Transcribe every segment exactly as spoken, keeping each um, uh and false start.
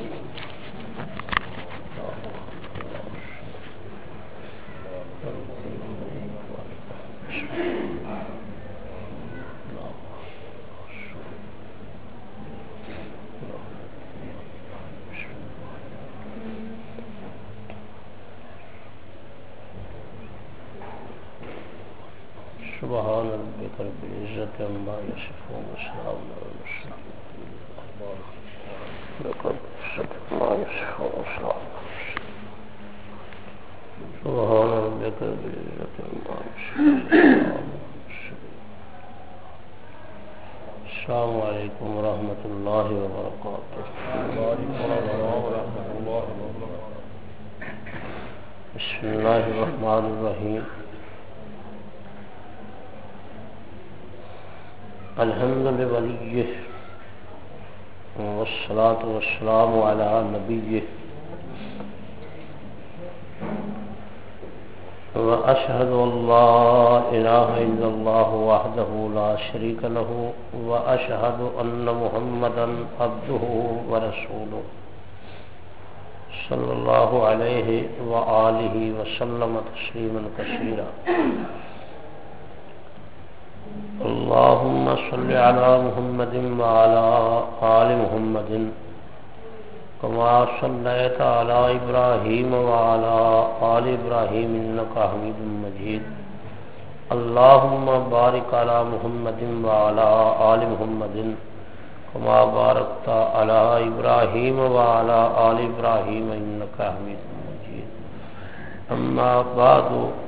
سبحان ربك رب العزة عما يصفون وسلام على المرسلين سبحان ربك رب العزة عما يصفون. السلام عليكم ورحمة الله وبركاته. بسم الله الرحمن الرحيم. الحمد لله والصلاة والسلام على نبيه وأشهد أن لا إله إلا الله وحده لا شريك له وأشهد أن محمدا عبده ورسوله صلى الله عليه وآله وسلم تسليما كثيرا. اللهم صل على محمد وعلى آل محمد كما صليت على إبراهيم وعلى آل إبراهيم إنك حميد مجيد. اللهم بارك على محمد وعلى آل محمد كما باركت على إبراهيم وعلى آل إبراهيم إنك حميد مجيد. أما بعد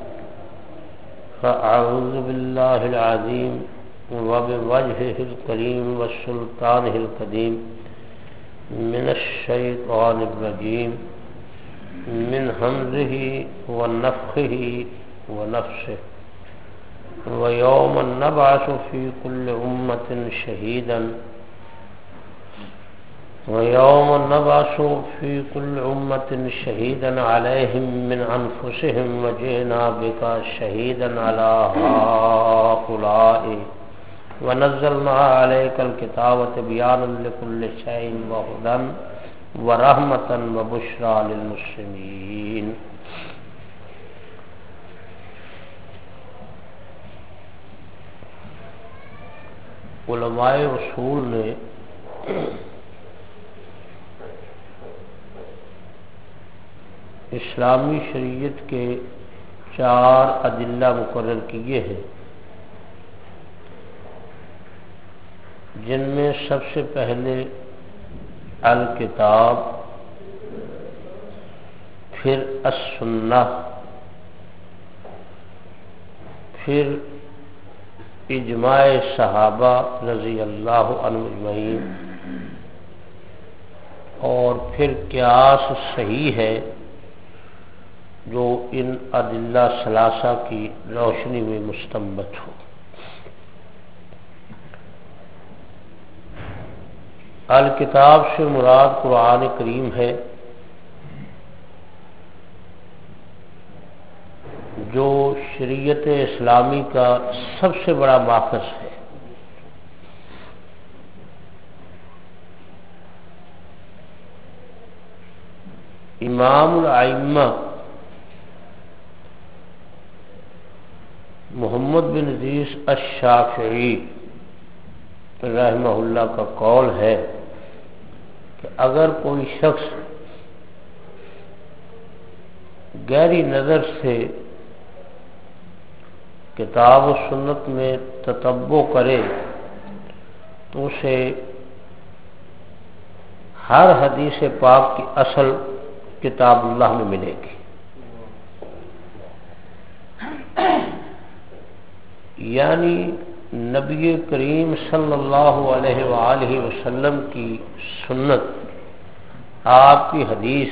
فأعوذ بالله العظيم وبوجهه الكريم والسلطانه القديم من الشيطان الرجيم من همزه ونفخه ونفسه. ويوم نبعث في كل أمة شهيدا ويوم نبعث في كل أمة شهيدا عليهم من أنفسهم وجئنا بك شهيدا على هؤلاء ونزلنا عليك الكتاب تبيانا لكل شيء وهدى ورحمة وبشرى للمسلمين. علماء اصول نے اسلامی شریعت کے چار ادلہ مقرر کیے ہیں، جن میں سب سے پہلے الکتاب، پھر السنہ، پھر اجماع صحابہ رضی اللہ عنہم اجمعین، اور پھر قیاس صحیح ہے جو ان ادلہ ثلاثہ کی روشنی میں مستنبط ہو۔ الکتاب سے مراد قرآن کریم ہے، جو شریعت اسلامی کا سب سے بڑا ماخذ ہے۔ امام الائمہ محمد بن ادریس الشافعی رحمہ اللہ کا قول ہے کہ اگر کوئی شخص گہری نظر سے کتاب و سنت میں تتبع کرے تو اسے ہر حدیث پاک کی اصل کتاب اللہ میں ملے گی، یعنی نبی کریم صلی اللہ علیہ وآلہ وسلم کی سنت، آپ کی حدیث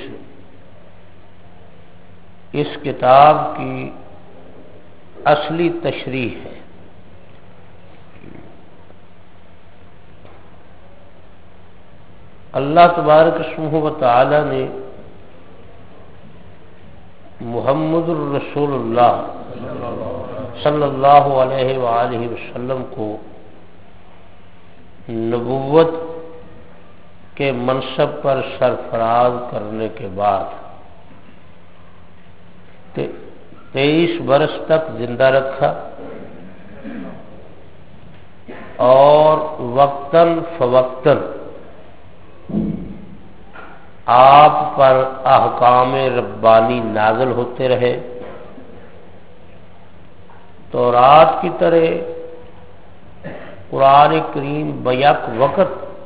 اس کتاب کی اصلی تشریح ہے۔ اللہ تبارک اسمہ و تعالی نے محمد الرسول اللہ صلی اللہ علیہ وآلہ وسلم کو نبوت کے منصب پر سرفراز کرنے کے بعد تیئیس برس تک زندہ رکھا اور وقتاً فوقتاً آپ پر احکام ربانی نازل ہوتے رہے. تورات کی طرح قرآن کریم بیک وقت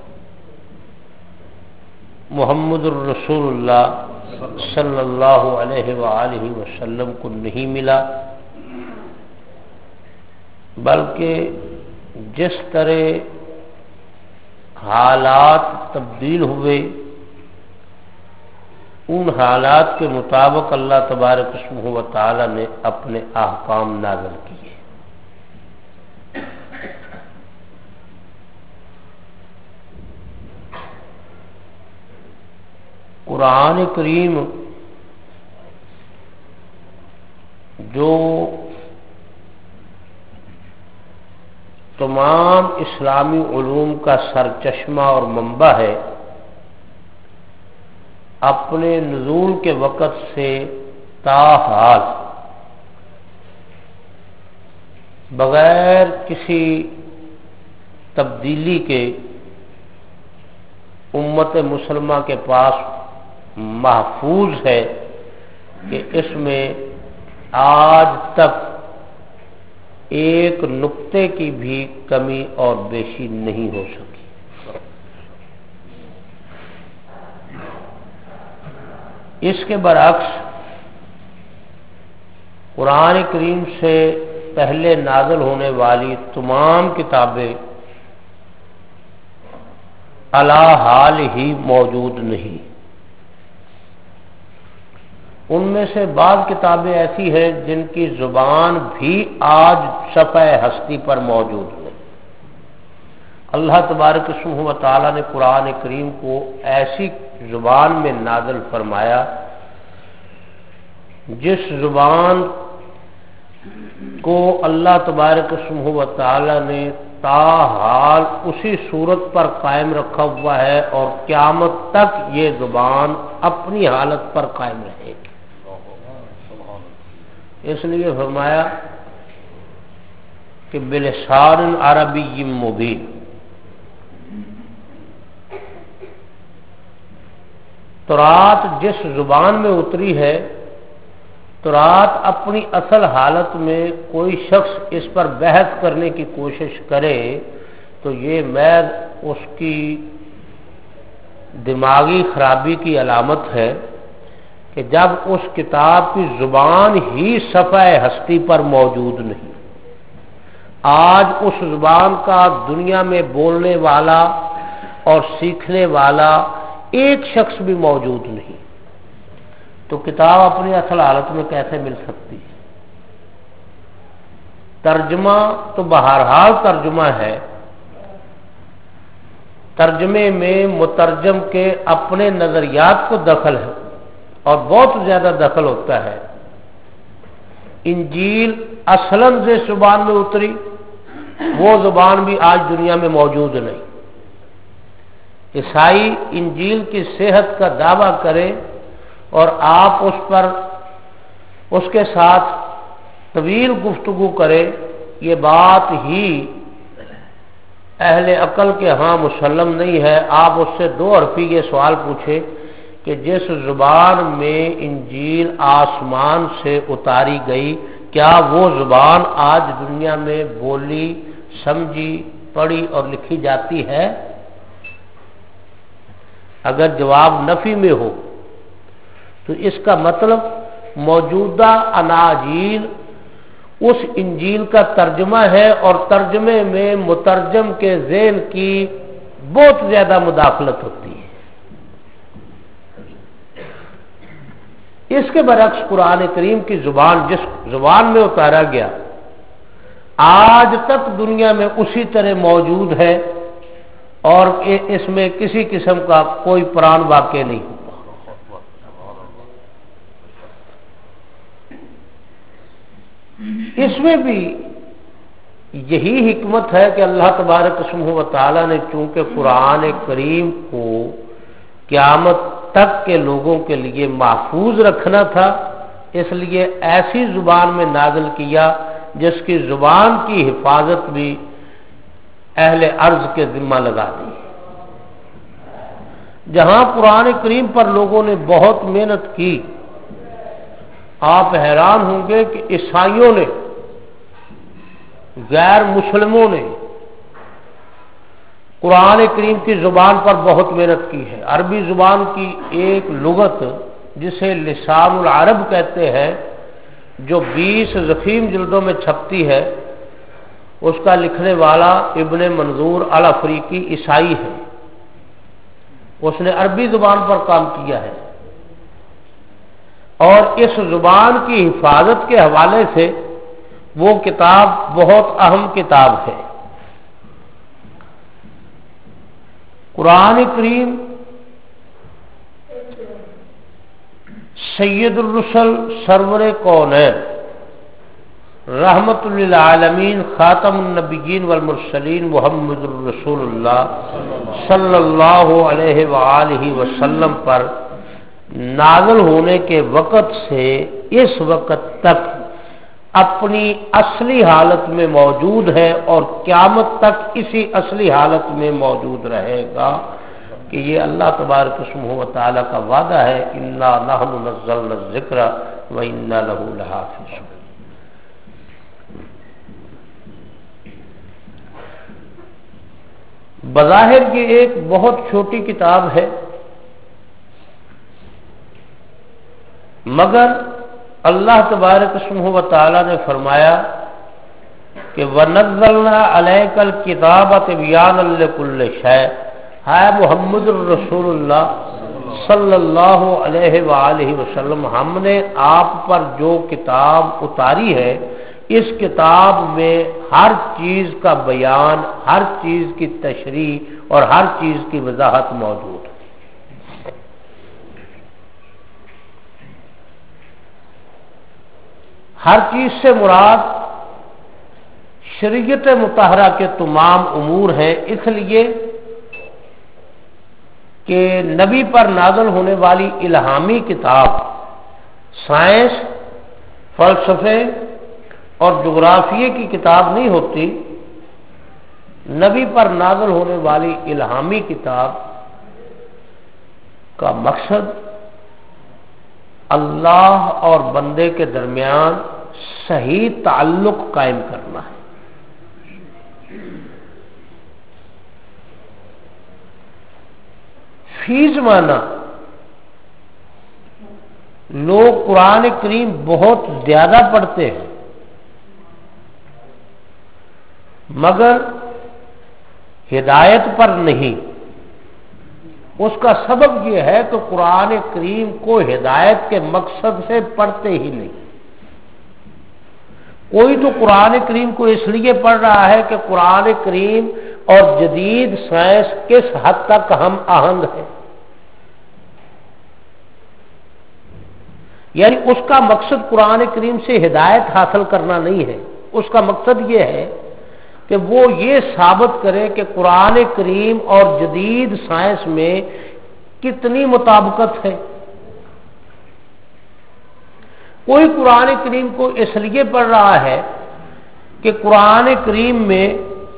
محمد الرسول اللہ صلی اللہ علیہ وآلہ وسلم کو نہیں ملا، بلکہ جس طرح حالات تبدیل ہوئے ان حالات کے مطابق اللہ تبارک اسمہ و تعالی نے اپنے احکام نازل کیے. قرآن کریم جو تمام اسلامی علوم کا سرچشمہ اور منبع ہے، اپنے نزول کے وقت سے تاحال بغیر کسی تبدیلی کے امت مسلمہ کے پاس محفوظ ہے کہ اس میں آج تک ایک نقطے کی بھی کمی اور بیشی نہیں ہو سکی. اس کے برعکس قرآن کریم سے پہلے نازل ہونے والی تمام کتابیں علی حال ہی موجود نہیں. ان میں سے بعض کتابیں ایسی ہیں جن کی زبان بھی آج صفحہ ہستی پر موجود ہے. اللہ تبارک اسمہ و تعالی نے قرآن کریم کو ایسی زبان میں نازل فرمایا جس زبان کو اللہ تبارک اسمہ و تعالی نے تاحال اسی صورت پر قائم رکھا ہوا ہے اور قیامت تک یہ زبان اپنی حالت پر قائم رہے گی. اس لیے فرمایا کہ بلسان عربی مبین. تورات جس زبان میں اتری ہے، تورات اپنی اصل حالت میں کوئی شخص اس پر بحث کرنے کی کوشش کرے تو یہ محض اس کی دماغی خرابی کی علامت ہے کہ جب اس کتاب کی زبان ہی صفحہ ہستی پر موجود نہیں. آج اس زبان کا دنیا میں بولنے والا اور سیکھنے والا ایک شخص بھی موجود نہیں، تو کتاب اپنی اصل حالت میں کیسے مل سکتی ہے؟ ترجمہ تو بہرحال ترجمہ ہے. ترجمے میں مترجم کے اپنے نظریات کو دخل ہے اور بہت زیادہ دخل ہوتا ہے. انجیل اصلاً جس زبان میں اتری وہ زبان بھی آج دنیا میں موجود نہیں. عیسائی انجیل کی صحت کا دعویٰ کرے اور آپ اس پر اس کے ساتھ طویل گفتگو کرے، یہ بات ہی اہل عقل کے ہاں مسلم نہیں ہے. آپ اس سے دو حرفی یہ سوال پوچھے کہ جس زبان میں انجیل آسمان سے اتاری گئی، کیا وہ زبان آج دنیا میں بولی، سمجھی، پڑھی اور لکھی جاتی ہے؟ اگر جواب نفی میں ہو تو اس کا مطلب موجودہ اناجیل اس انجیل کا ترجمہ ہے اور ترجمے میں مترجم کے ذہن کی بہت زیادہ مداخلت ہوتی ہے. اس کے برعکس قرآن کریم کی زبان جس زبان میں اتارا گیا آج تک دنیا میں اسی طرح موجود ہے اور اس میں کسی قسم کا کوئی پران واقع نہیں ہوا. اس میں بھی یہی حکمت ہے کہ اللہ تبارک اسمہ و تعالی نے چونکہ قرآن کریم کو قیامت تک کے لوگوں کے لیے محفوظ رکھنا تھا، اس لیے ایسی زبان میں نازل کیا جس کی زبان کی حفاظت بھی اہل ارض کے ذمہ لگا دی۔ جہاں قرآن کریم پر لوگوں نے بہت محنت کی، آپ حیران ہوں گے کہ عیسائیوں نے، غیر مسلموں نے قرآن کریم کی زبان پر بہت محنت کی ہے۔ عربی زبان کی ایک لغت جسے لسان العرب کہتے ہیں، جو بیس ضخیم جلدوں میں چھپتی ہے، اس کا لکھنے والا ابن منظور الافریقی عیسائی ہے، اس نے عربی زبان پر کام کیا ہے، اور اس زبان کی حفاظت کے حوالے سے وہ کتاب بہت اہم کتاب ہے۔ قرآن کریم سید الرسل سرور کونین رحمت للعالمین خاتم النبیین والمرسلین محمد الرسول اللہ صلی اللہ علیہ وآلہ وسلم پر نازل ہونے کے وقت سے اس وقت تک اپنی اصلی حالت میں موجود ہے اور قیامت تک اسی اصلی حالت میں موجود رہے گا، کہ یہ اللہ تبارک و تعالی کا وعدہ ہے، انا نحن نزلنا الذکر وانا لہ لحافظون۔ بظاہر یہ ایک بہت چھوٹی کتاب ہے، مگر اللہ تبارک و تعالی نے فرمایا کہ وَنَزَّلْنَا عَلَيْكَ الْكِتَابَ تِبْيَانًا لِكُلِّ شَيْءٍ، ہے محمد الرسول اللہ صلی اللہ علیہ وآلہ وسلم، ہم نے آپ پر جو کتاب اتاری ہے، اس کتاب میں ہر چیز کا بیان، ہر چیز کی تشریح اور ہر چیز کی وضاحت موجود ہے۔ ہر چیز سے مراد شریعت مطہرہ کے تمام امور ہیں، اس لیے کہ نبی پر نازل ہونے والی الہامی کتاب سائنس، فلسفے اور جغرافیے کی کتاب نہیں ہوتی۔ نبی پر نازل ہونے والی الہامی کتاب کا مقصد اللہ اور بندے کے درمیان صحیح تعلق قائم کرنا ہے۔ فی زمانہ لوگ قرآن کریم بہت زیادہ پڑھتے ہیں، مگر ہدایت پر نہیں۔ اس کا سبب یہ ہے کہ قرآن کریم کو ہدایت کے مقصد سے پڑھتے ہی نہیں۔ کوئی تو قرآن کریم کو اس لیے پڑھ رہا ہے کہ قرآن کریم اور جدید سائنس کس حد تک ہم آہنگ ہے، یعنی اس کا مقصد قرآن کریم سے ہدایت حاصل کرنا نہیں ہے، اس کا مقصد یہ ہے کہ وہ یہ ثابت کرے کہ قرآن کریم اور جدید سائنس میں کتنی مطابقت ہے۔ کوئی قرآن کریم کو اس لیے پڑھ رہا ہے کہ قرآن کریم میں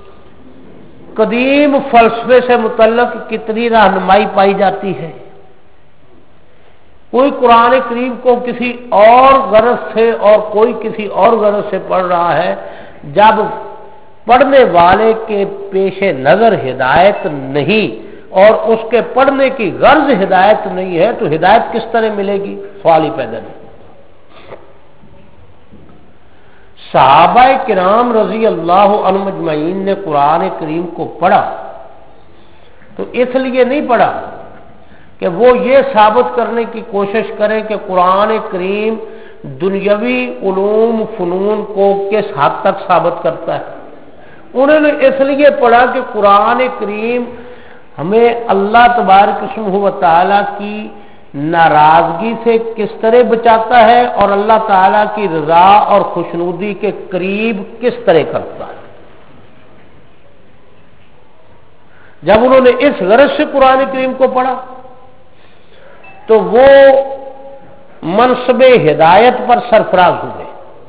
قدیم فلسفے سے متعلق کتنی رہنمائی پائی جاتی ہے۔ کوئی قرآن کریم کو کسی اور غرض سے اور کوئی کسی اور غرض سے پڑھ رہا ہے۔ جب پڑھنے والے کے پیش نظر ہدایت نہیں اور اس کے پڑھنے کی غرض ہدایت نہیں ہے تو ہدایت کس طرح ملے گی؟ سوال ہی پیدا نہیں۔ صحابہ کرام رضی اللہ عنہم اجمعین نے قرآن کریم کو پڑھا تو اس لیے نہیں پڑھا کہ وہ یہ ثابت کرنے کی کوشش کریں کہ قرآن کریم دنیاوی علوم فنون کو کس حد تک ثابت کرتا ہے۔ انہوں نے اس لیے پڑھا کہ قرآن کریم ہمیں اللہ تبارک و تعالیٰ کی ناراضگی سے کس طرح بچاتا ہے اور اللہ تعالیٰ کی رضا اور خوشنودی کے قریب کس طرح کرتا ہے۔ جب انہوں نے اس غرض سے قرآن کریم کو پڑھا تو وہ منصب ہدایت پر سرفراز ہوئے۔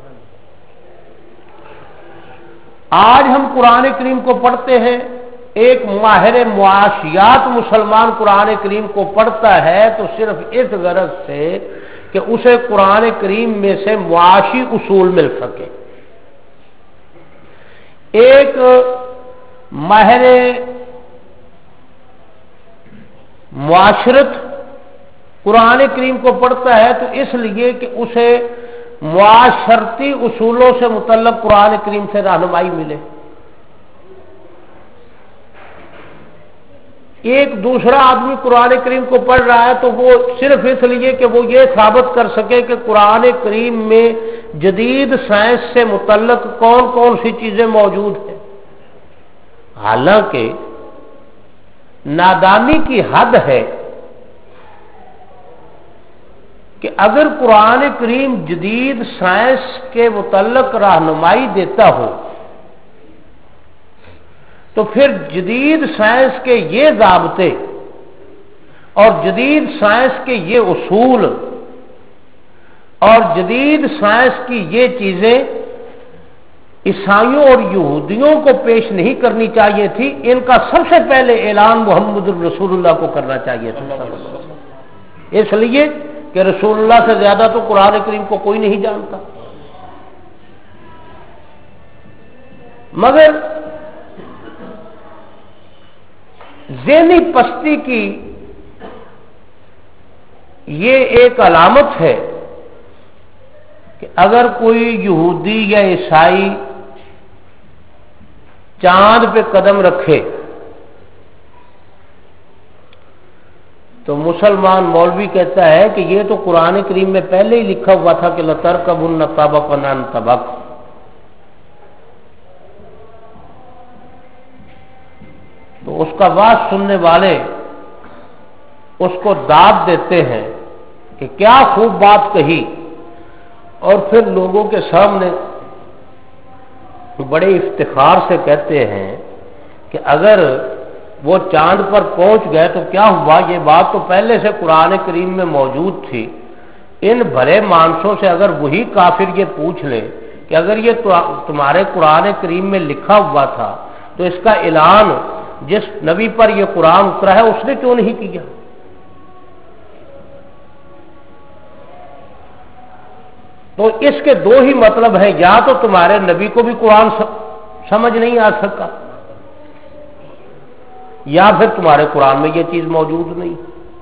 آج ہم قرآن کریم کو پڑھتے ہیں، ایک ماہر معاشیات مسلمان قرآن کریم کو پڑھتا ہے تو صرف اس غرض سے کہ اسے قرآن کریم میں سے معاشی اصول مل سکے۔ ایک ماہر معاشرت قرآن کریم کو پڑھتا ہے تو اس لیے کہ اسے معاشرتی اصولوں سے متعلق قرآن کریم سے رہنمائی ملے۔ ایک دوسرا آدمی قرآن کریم کو پڑھ رہا ہے تو وہ صرف اس لیے کہ وہ یہ ثابت کر سکے کہ قرآن کریم میں جدید سائنس سے متعلق کون کون سی چیزیں موجود ہیں۔ حالانکہ نادانی کی حد ہے کہ اگر قرآن کریم جدید سائنس کے متعلق رہنمائی دیتا ہو تو پھر جدید سائنس کے یہ ضابطے اور جدید سائنس کے یہ اصول اور جدید سائنس کی یہ چیزیں عیسائیوں اور یہودیوں کو پیش نہیں کرنی چاہیے تھی، ان کا سب سے پہلے اعلان محمد رسول اللہ کو کرنا چاہیے تھا، اس لیے کہ رسول اللہ سے زیادہ تو قرآن کریم کو کوئی نہیں جانتا۔ مگر ذہنی پستی کی یہ ایک علامت ہے کہ اگر کوئی یہودی یا عیسائی چاند پہ قدم رکھے تو مسلمان مولوی کہتا ہے کہ یہ تو قرآن کریم میں پہلے ہی لکھا ہوا تھا کہ لَتَرْكَبُنَّ طَبَقًا عَن طَبَقٍ۔ تو اس کا واز سننے والے اس کو داد دیتے ہیں کہ کیا خوب بات کہی، اور پھر لوگوں کے سامنے بڑے افتخار سے کہتے ہیں کہ اگر وہ چاند پر پہنچ گئے تو کیا ہوا، یہ بات تو پہلے سے قرآن کریم میں موجود تھی۔ ان بھلے مانسوں سے اگر وہی کافر یہ پوچھ لے کہ اگر یہ تمہارے قرآن کریم میں لکھا ہوا تھا تو اس کا اعلان جس نبی پر یہ قرآن اترا ہے اس نے کیوں نہیں کیا؟ تو اس کے دو ہی مطلب ہیں، یا تو تمہارے نبی کو بھی قرآن سمجھ نہیں آ سکا، یا پھر تمہارے قرآن میں یہ چیز موجود نہیں۔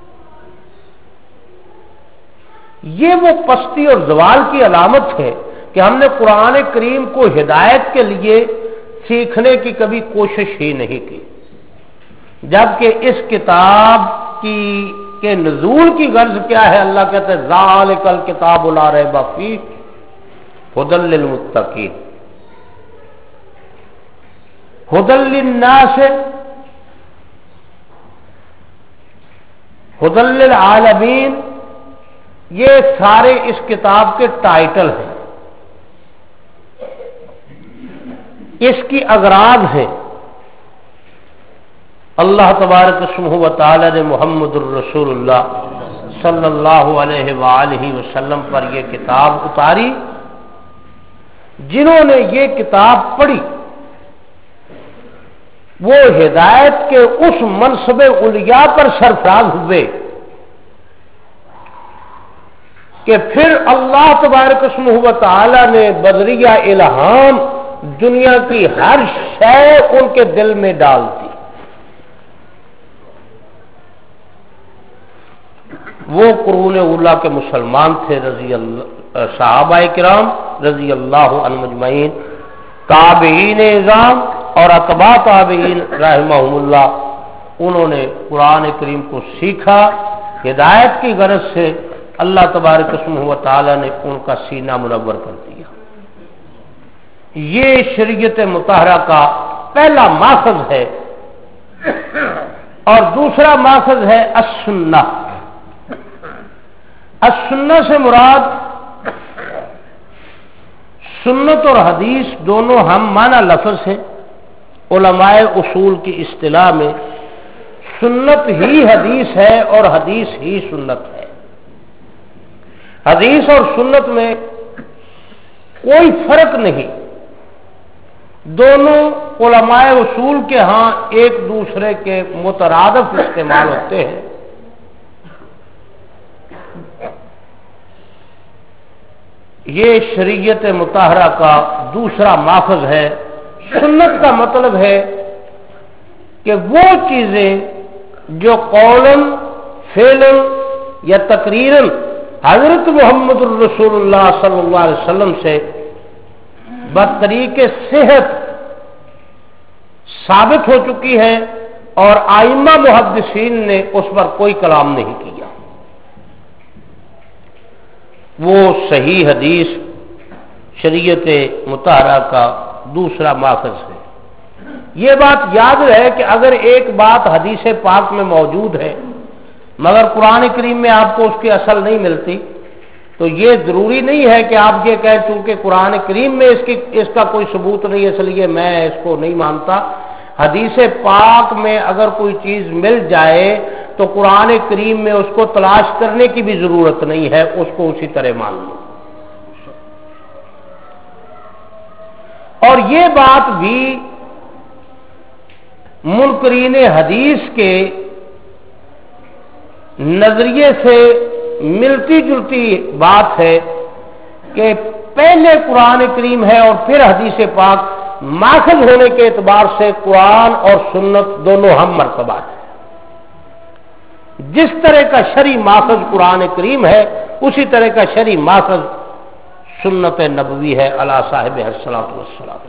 یہ وہ پستی اور زوال کی علامت ہے کہ ہم نے قرآن کریم کو ہدایت کے لیے سیکھنے کی کبھی کوشش ہی نہیں کی، جبکہ اس کتاب کی کے نزول کی غرض کیا ہے؟ اللہ کہتے ہیں ذالک الکتاب لا ریب فیہ ھدی للمتقین، ھدی للناس، ھدی للعالمین، یہ سارے اس کتاب کے ٹائٹل ہیں، اس کی اغراض ہیں۔ اللہ تبارک اسمہ و تعالی نے محمد الرسول اللہ صلی اللہ علیہ وآلہ وسلم پر یہ کتاب اتاری۔ جنہوں نے یہ کتاب پڑھی وہ ہدایت کے اس منصب علیاء پر سرفراز ہوئے کہ پھر اللہ تبارک اسمہ و تعالی نے بذریعہ الہام دنیا کی ہر شے ان کے دل میں ڈال دی۔ وہ قرون اولیٰ کے مسلمان تھے، رضی اللہ صحابہ کرام رضی اللہ عنہم اجمعین، تابعین اعظام اور اتباع تابعین رحمہم اللہ، انہوں نے قرآن کریم کو سیکھا ہدایت کی غرض سے۔ اللہ تبارک اسمہ و تعالی نے ان کا سینہ منور کر دیا۔ یہ شریعت مطہرہ کا پہلا ماخذ ہے، اور دوسرا ماخذ ہے السنہ۔ السنہ سے مراد سنت اور حدیث دونوں ہم معنی لفظ ہیں۔ علماء اصول کی اصطلاح میں سنت ہی حدیث ہے اور حدیث ہی سنت ہے۔ حدیث اور سنت میں کوئی فرق نہیں، دونوں علماء اصول کے ہاں ایک دوسرے کے مترادف استعمال ہوتے ہیں۔ یہ شریعت مطہرہ کا دوسرا ماخذ ہے۔ سنت کا مطلب ہے کہ وہ چیزیں جو قولاً فعلاً یا تقریراً حضرت محمد الرسول اللہ صلی اللہ علیہ وسلم سے بطریق صحت ثابت ہو چکی ہے اور ائمہ محدثین نے اس پر کوئی کلام نہیں کیا، وہ صحیح حدیث شریعت مطہرہ کا دوسرا ماخذ ہے۔ یہ بات یاد رہے کہ اگر ایک بات حدیث پاک میں موجود ہے مگر قرآن کریم میں آپ کو اس کی اصل نہیں ملتی، تو یہ ضروری نہیں ہے کہ آپ یہ کہیں چونکہ قرآن کریم میں اس کی اس کا کوئی ثبوت نہیں ہے اس لیے میں اس کو نہیں مانتا۔ حدیث پاک میں اگر کوئی چیز مل جائے تو قرآن کریم میں اس کو تلاش کرنے کی بھی ضرورت نہیں ہے، اس کو اسی طرح مان لو۔ اور یہ بات بھی منکرین حدیث کے نظریے سے ملتی جلتی بات ہے کہ پہلے قرآن کریم ہے اور پھر حدیث پاک، ماخذ ہونے کے اعتبار سے قرآن اور سنت دونوں ہم مرتبہ ہیں۔ جس طرح کا شرعی ماخذ قرآن کریم ہے اسی طرح کا شرعی ماخذ سنت نبوی ہے علی صاحب الصلاۃ والسلام۔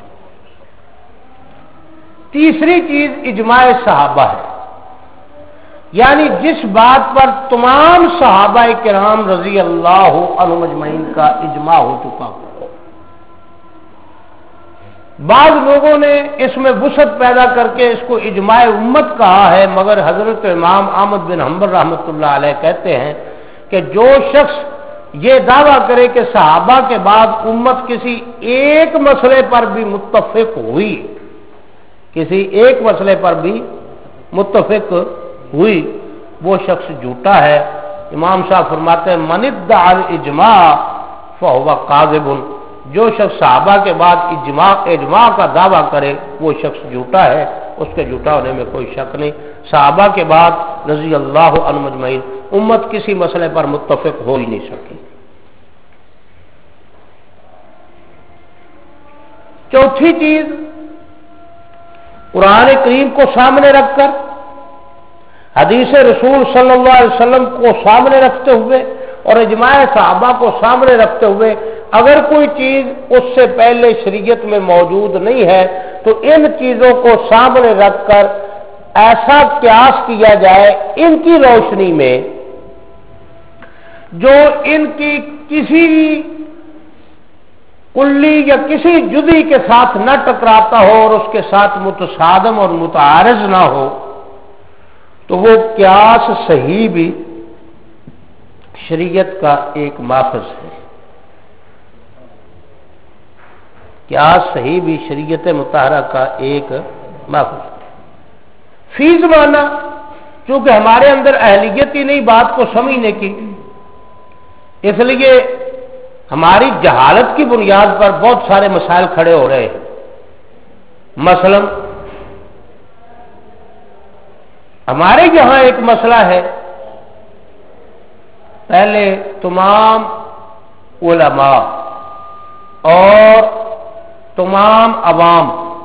تیسری چیز اجماع صحابہ ہے، یعنی جس بات پر تمام صحابہ کرام رضی اللہ عنہم اجمعین کا اجماع ہو چکا ہو۔ بعض لوگوں نے اس میں وسعت پیدا کر کے اس کو اجماع امت کہا ہے، مگر حضرت امام احمد بن حنبل رحمۃ اللہ علیہ کہتے ہیں کہ جو شخص یہ دعویٰ کرے کہ صحابہ کے بعد امت کسی ایک مسئلے پر بھی متفق ہوئی، کسی ایک مسئلے پر بھی متفق ہوئی، وہ شخص جھوٹا ہے۔ امام صاحب فرماتے ہیں من ادعى الاجماع فهو کاذب، جو شخص صحابہ کے بعد اجماع اجماع کا دعویٰ کرے وہ شخص جھوٹا ہے، اس کے جھوٹا ہونے میں کوئی شک نہیں۔ صحابہ کے بعد رضی اللہ عنہم اجمعین امت کسی مسئلے پر متفق ہو ہی نہیں سکی۔ چوتھی چیز، قرآن کریم کو سامنے رکھ کر، حدیث رسول صلی اللہ علیہ وسلم کو سامنے رکھتے ہوئے اور اجماع صحابہ کو سامنے رکھتے ہوئے اگر کوئی چیز اس سے پہلے شریعت میں موجود نہیں ہے تو ان چیزوں کو سامنے رکھ کر ایسا قیاس کیا جائے ان کی روشنی میں جو ان کی کسی کلی یا کسی جزئی کے ساتھ نہ ٹکراتا ہو اور اس کے ساتھ متصادم اور متعارض نہ ہو، تو وہ قیاس صحیح بھی شریعت کا ایک ماخذ ہے۔ قیاس صحیح بھی شریعت مطہرہ کا ایک ماخذ ہے۔ فی زمانہ چونکہ ہمارے اندر اہلیت ہی نہیں بات کو سمجھنے کی، اس لیے ہماری جہالت کی بنیاد پر بہت سارے مسائل کھڑے ہو رہے ہیں۔ مثلا ہمارے یہاں ایک مسئلہ ہے، پہلے تمام علماء اور تمام عوام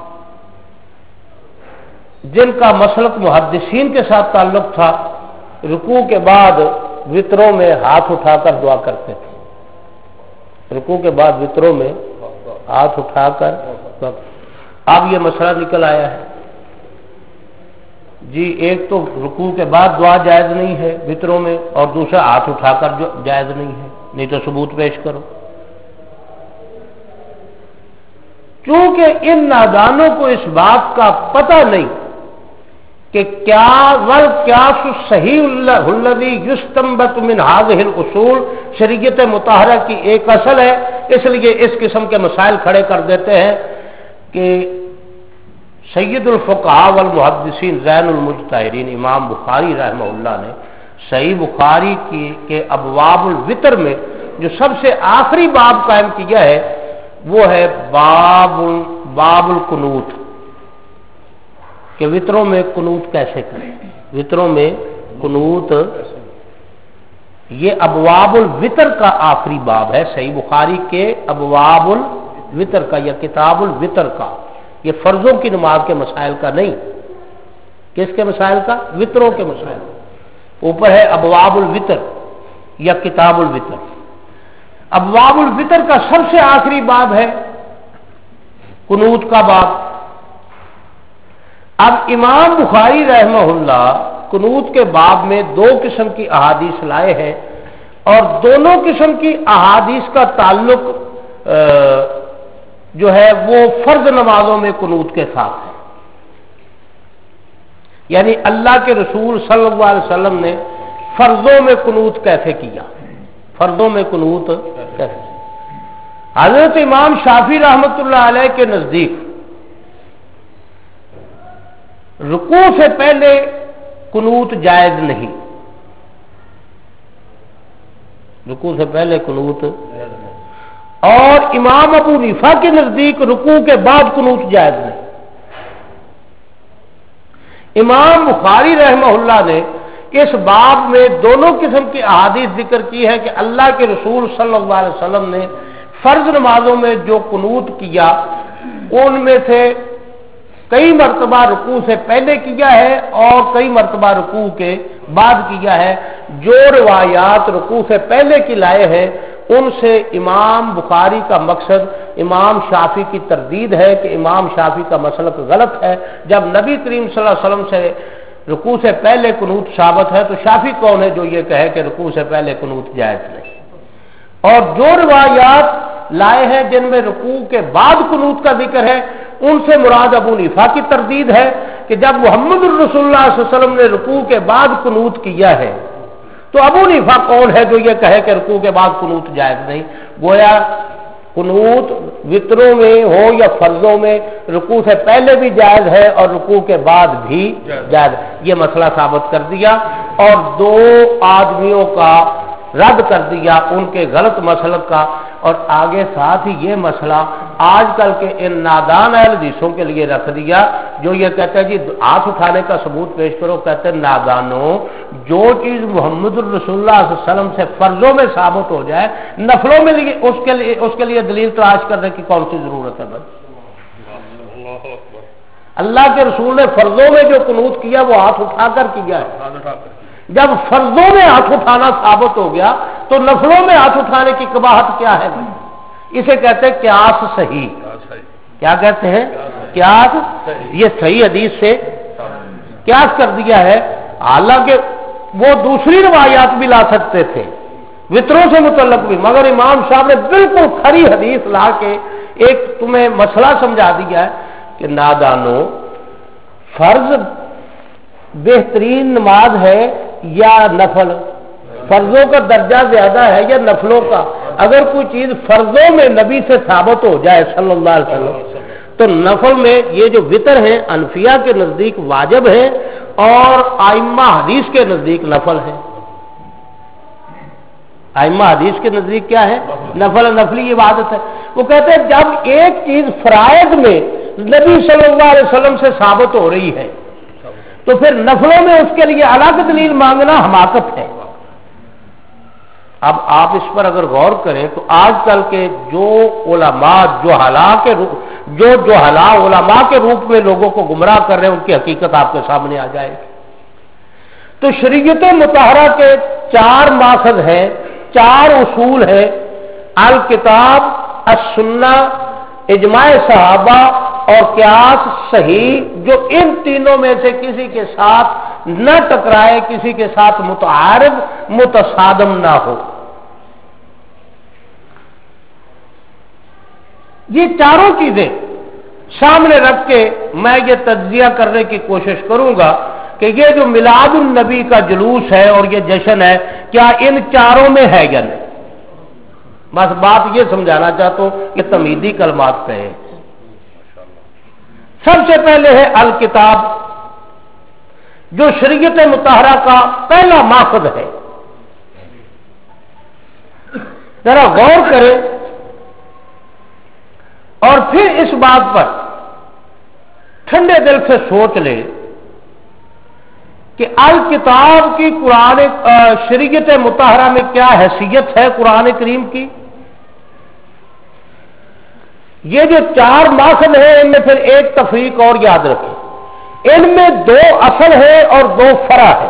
جن کا مسلک محدثین کے ساتھ تعلق تھا، رکوع کے بعد وطروں میں ہاتھ اٹھا کر دعا کرتے تھے۔ رکوع کے بعد وطروں میں ہاتھ اٹھا کر، اب یہ مسئلہ نکل آیا ہے جی، ایک تو رکوع کے بعد دعا جائز نہیں ہے وطروں میں، اور دوسرا ہاتھ اٹھا کر جو جائز نہیں ہے، نہیں تو ثبوت پیش کرو۔ چونکہ ان نادانوں کو اس بات کا پتہ نہیں کہ کیا والقیاس الصحیح الذی یستنبط من هذه الاصول شریعت مطہرہ کی ایک اصل ہے، اس لیے اس قسم کے مسائل کھڑے کر دیتے ہیں کہ سید الفقہاء والمحدثین زین المجتہدین امام بخاری رحمہ اللہ نے صحیح بخاری کی کے ابواب الوتر میں جو سب سے آخری باب قائم کیا ہے وہ ہے باب باب القنوت، کہ وطروں میں قنوت کیسے کریں، وطروں میں قنوت، یہ ابواب الوتر کا آخری باب ہے صحیح بخاری کے ابواب الوتر کا یا کتاب الوتر کا، یہ فرضوں کی نماز کے مسائل کا نہیں، کس کے مسائل کا؟ وطروں کے مسائل، اوپر ہے ابواب الوتر یا کتاب الوتر۔ ابواب الوتر کا سب سے آخری باب ہے قنوت کا باب۔ اب امام بخاری رحمہ اللہ قنوت کے باب میں دو قسم کی احادیث لائے ہیں، اور دونوں قسم کی احادیث کا تعلق جو ہے وہ فرض نمازوں میں قنوت کے ساتھ ہے، یعنی اللہ کے رسول صلی اللہ علیہ وسلم نے فرضوں میں قنوت کیسے کیا، فرضوں میں قنوت کیسے؟ حضرت امام شافعی رحمۃ اللہ علیہ کے نزدیک رکوع سے پہلے قنوت جائز نہیں، رکوع سے پہلے قنوت، اور امام ابو حنیفہ کے نزدیک رکوع کے بعد قنوت جائز نہیں۔ امام بخاری رحمہ اللہ نے اس باب میں دونوں قسم کی احادیث ذکر کی ہے کہ اللہ کے رسول صلی اللہ علیہ وسلم نے فرض نمازوں میں جو قنوت کیا ان میں سے کئی مرتبہ رکوع سے پہلے کیا ہے اور کئی مرتبہ رکوع کے بعد کیا ہے۔ جو روایات رکوع سے پہلے کی لائے ہیں ان سے امام بخاری کا مقصد امام شافعی کی تردید ہے کہ امام شافعی کا مسلک غلط ہے، جب نبی کریم صلی اللہ علیہ وسلم سے رکوع سے پہلے قنوت ثابت ہے تو شافعی کون ہے جو یہ کہے کہ رکوع سے پہلے قنوت جائز نہیں۔ اور جو روایات لائے ہیں جن میں رکوع کے بعد قنوت کا ذکر ہے ان سے مراد ابو حنیفہ کی تردید ہے کہ جب محمد الرسول اللہ صلی اللہ علیہ وسلم نے رکوع کے بعد قنوت کیا ہے تو ابو حنیفہ کون ہے جو یہ کہے کہ رکوع کے بعد قنوت جائز نہیں؟ گویا قنوت وطروں میں ہو یا فرضوں میں رکوع سے پہلے بھی جائز ہے اور رکوع کے بعد بھی جائز ہے، یہ مسئلہ ثابت کر دیا اور دو آدمیوں کا رد کر دیا ان کے غلط مسلک کا، اور آگے ساتھ ہی یہ مسئلہ آج کل کے ان نادان اہل حدیثوں کے لیے رکھ دیا جو یہ کہتے ہیں جی ہاتھ اٹھانے کا ثبوت پیش کرو، کہتے ہیں نادانوں جو چیز محمد الرسول اللہ صلی اللہ علیہ وسلم سے فرضوں میں ثابت ہو جائے نفلوں میں لیے اس کے لیے اس کے لیے دلیل تلاش کرنے کی کون سی ضرورت ہے؟ بس اللہ کے رسول نے فرضوں میں جو قنوت کیا وہ ہاتھ اٹھا کر کیا ہے، جب فرضوں میں ہاتھ اٹھانا ثابت ہو گیا تو نفلوں میں ہاتھ اٹھانے کی قباحت کیا ہے؟ اسے کہتے ہیں قیاس صحیح، کیا کہتے ہیں؟ قیاس، یہ صحیح حدیث سے قیاس کر دیا ہے، حالانکہ وہ دوسری روایات بھی لا سکتے تھے وطروں سے متعلق بھی، مگر امام صاحب نے بالکل کھری حدیث لا کے ایک تمہیں مسئلہ سمجھا دیا ہے کہ نادانو فرض بہترین نماز ہے یا نفل، فرضوں کا درجہ زیادہ ہے یا نفلوں کا؟ اگر کوئی چیز فرضوں میں نبی سے ثابت ہو جائے صلی اللہ علیہ وسلم تو نفل میں یہ جو وطر ہیں انفیاء کے نزدیک واجب ہے اور ائمہ حدیث کے نزدیک نفل ہے، ائمہ حدیث کے نزدیک کیا ہے؟ نفل، نفلی عبادت ہے۔ وہ کہتے ہیں جب ایک چیز فرائض میں نبی صلی اللہ علیہ وسلم سے ثابت ہو رہی ہے تو پھر نفلوں میں اس کے لیے الگ دلیل مانگنا حماقت ہے۔ اب آپ اس پر اگر غور کریں تو آج کل کے جو علماء جو حلا کے جو جو حلا علماء کے روپ میں لوگوں کو گمراہ کر رہے ہیں ان کی حقیقت آپ کے سامنے آ جائے گی۔ تو شریعت مطہرہ کے چار ماخذ ہیں، چار اصول ہیں، الکتاب، السنہ، اجماع صحابہ اور قیاس صحیح، جو ان تینوں میں سے کسی کے ساتھ نہ ٹکرائے، کسی کے ساتھ متعارض متصادم نہ ہو۔ یہ چاروں چیزیں سامنے رکھ کے میں یہ تجزیہ کرنے کی کوشش کروں گا کہ یہ جو میلاد النبی کا جلوس ہے اور یہ جشن ہے کیا ان چاروں میں ہے یا نہیں؟ بس بات یہ سمجھانا چاہتا ہوں کہ تمہیدی کلمات پہ ہے۔ سب سے پہلے ہے الکتاب، جو شریعت مطہرہ کا پہلا ماخذ ہے۔ ذرا غور کرے اور پھر اس بات پر ٹھنڈے دل سے سوچ لے کہ الکتاب کی قرآن شریعت مطہرہ میں کیا حیثیت ہے قرآن کریم کی. یہ جو چار ماخذ ہیں ان میں پھر ایک تفریق اور یاد رکھیں, ان میں دو اصل ہے اور دو فرع ہے.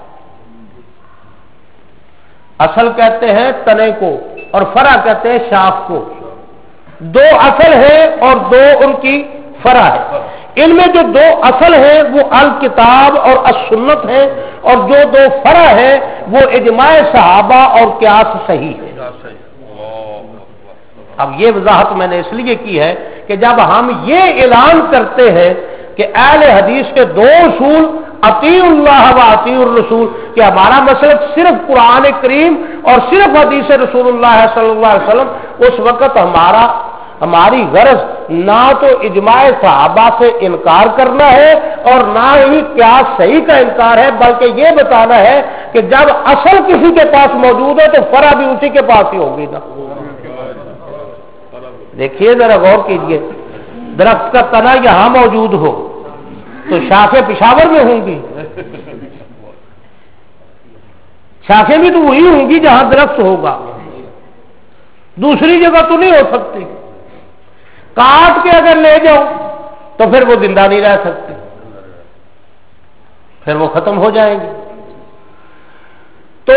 اصل کہتے ہیں تنے کو اور فرع کہتے ہیں شاخ کو. دو اصل ہے اور دو ان کی فرع ہے. ان میں جو دو اصل ہیں وہ الکتاب اور السنت ہے, اور جو دو فرع ہے وہ اجماع صحابہ اور قیاس صحیح ہے. اب یہ وضاحت میں نے اس لیے کی ہے کہ جب ہم یہ اعلان کرتے ہیں کہ اہل حدیث کے دو اصول اطیع اللہ و اطیع الرسول, کہ ہمارا مسلک صرف قرآن کریم اور صرف حدیث رسول اللہ صلی اللہ علیہ وسلم, اس وقت ہمارا ہماری غرض نہ تو اجماع صحابہ سے انکار کرنا ہے اور نہ ہی قیاس صحیح کا انکار ہے, بلکہ یہ بتانا ہے کہ جب اصل کسی کے پاس موجود ہے تو فرع بھی اسی کے پاس ہی ہوگی نا. دیکھیے ذرا غور کیجئے, درخت کا تنا یہاں موجود ہو تو شاخیں پشاور میں ہوں گی, شاخیں بھی تو وہی ہوں گی جہاں درخت ہوگا, دوسری جگہ تو نہیں ہو سکتی. کاٹ کے اگر لے جاؤ تو پھر وہ زندہ نہیں رہ سکتے, پھر وہ ختم ہو جائیں گے. تو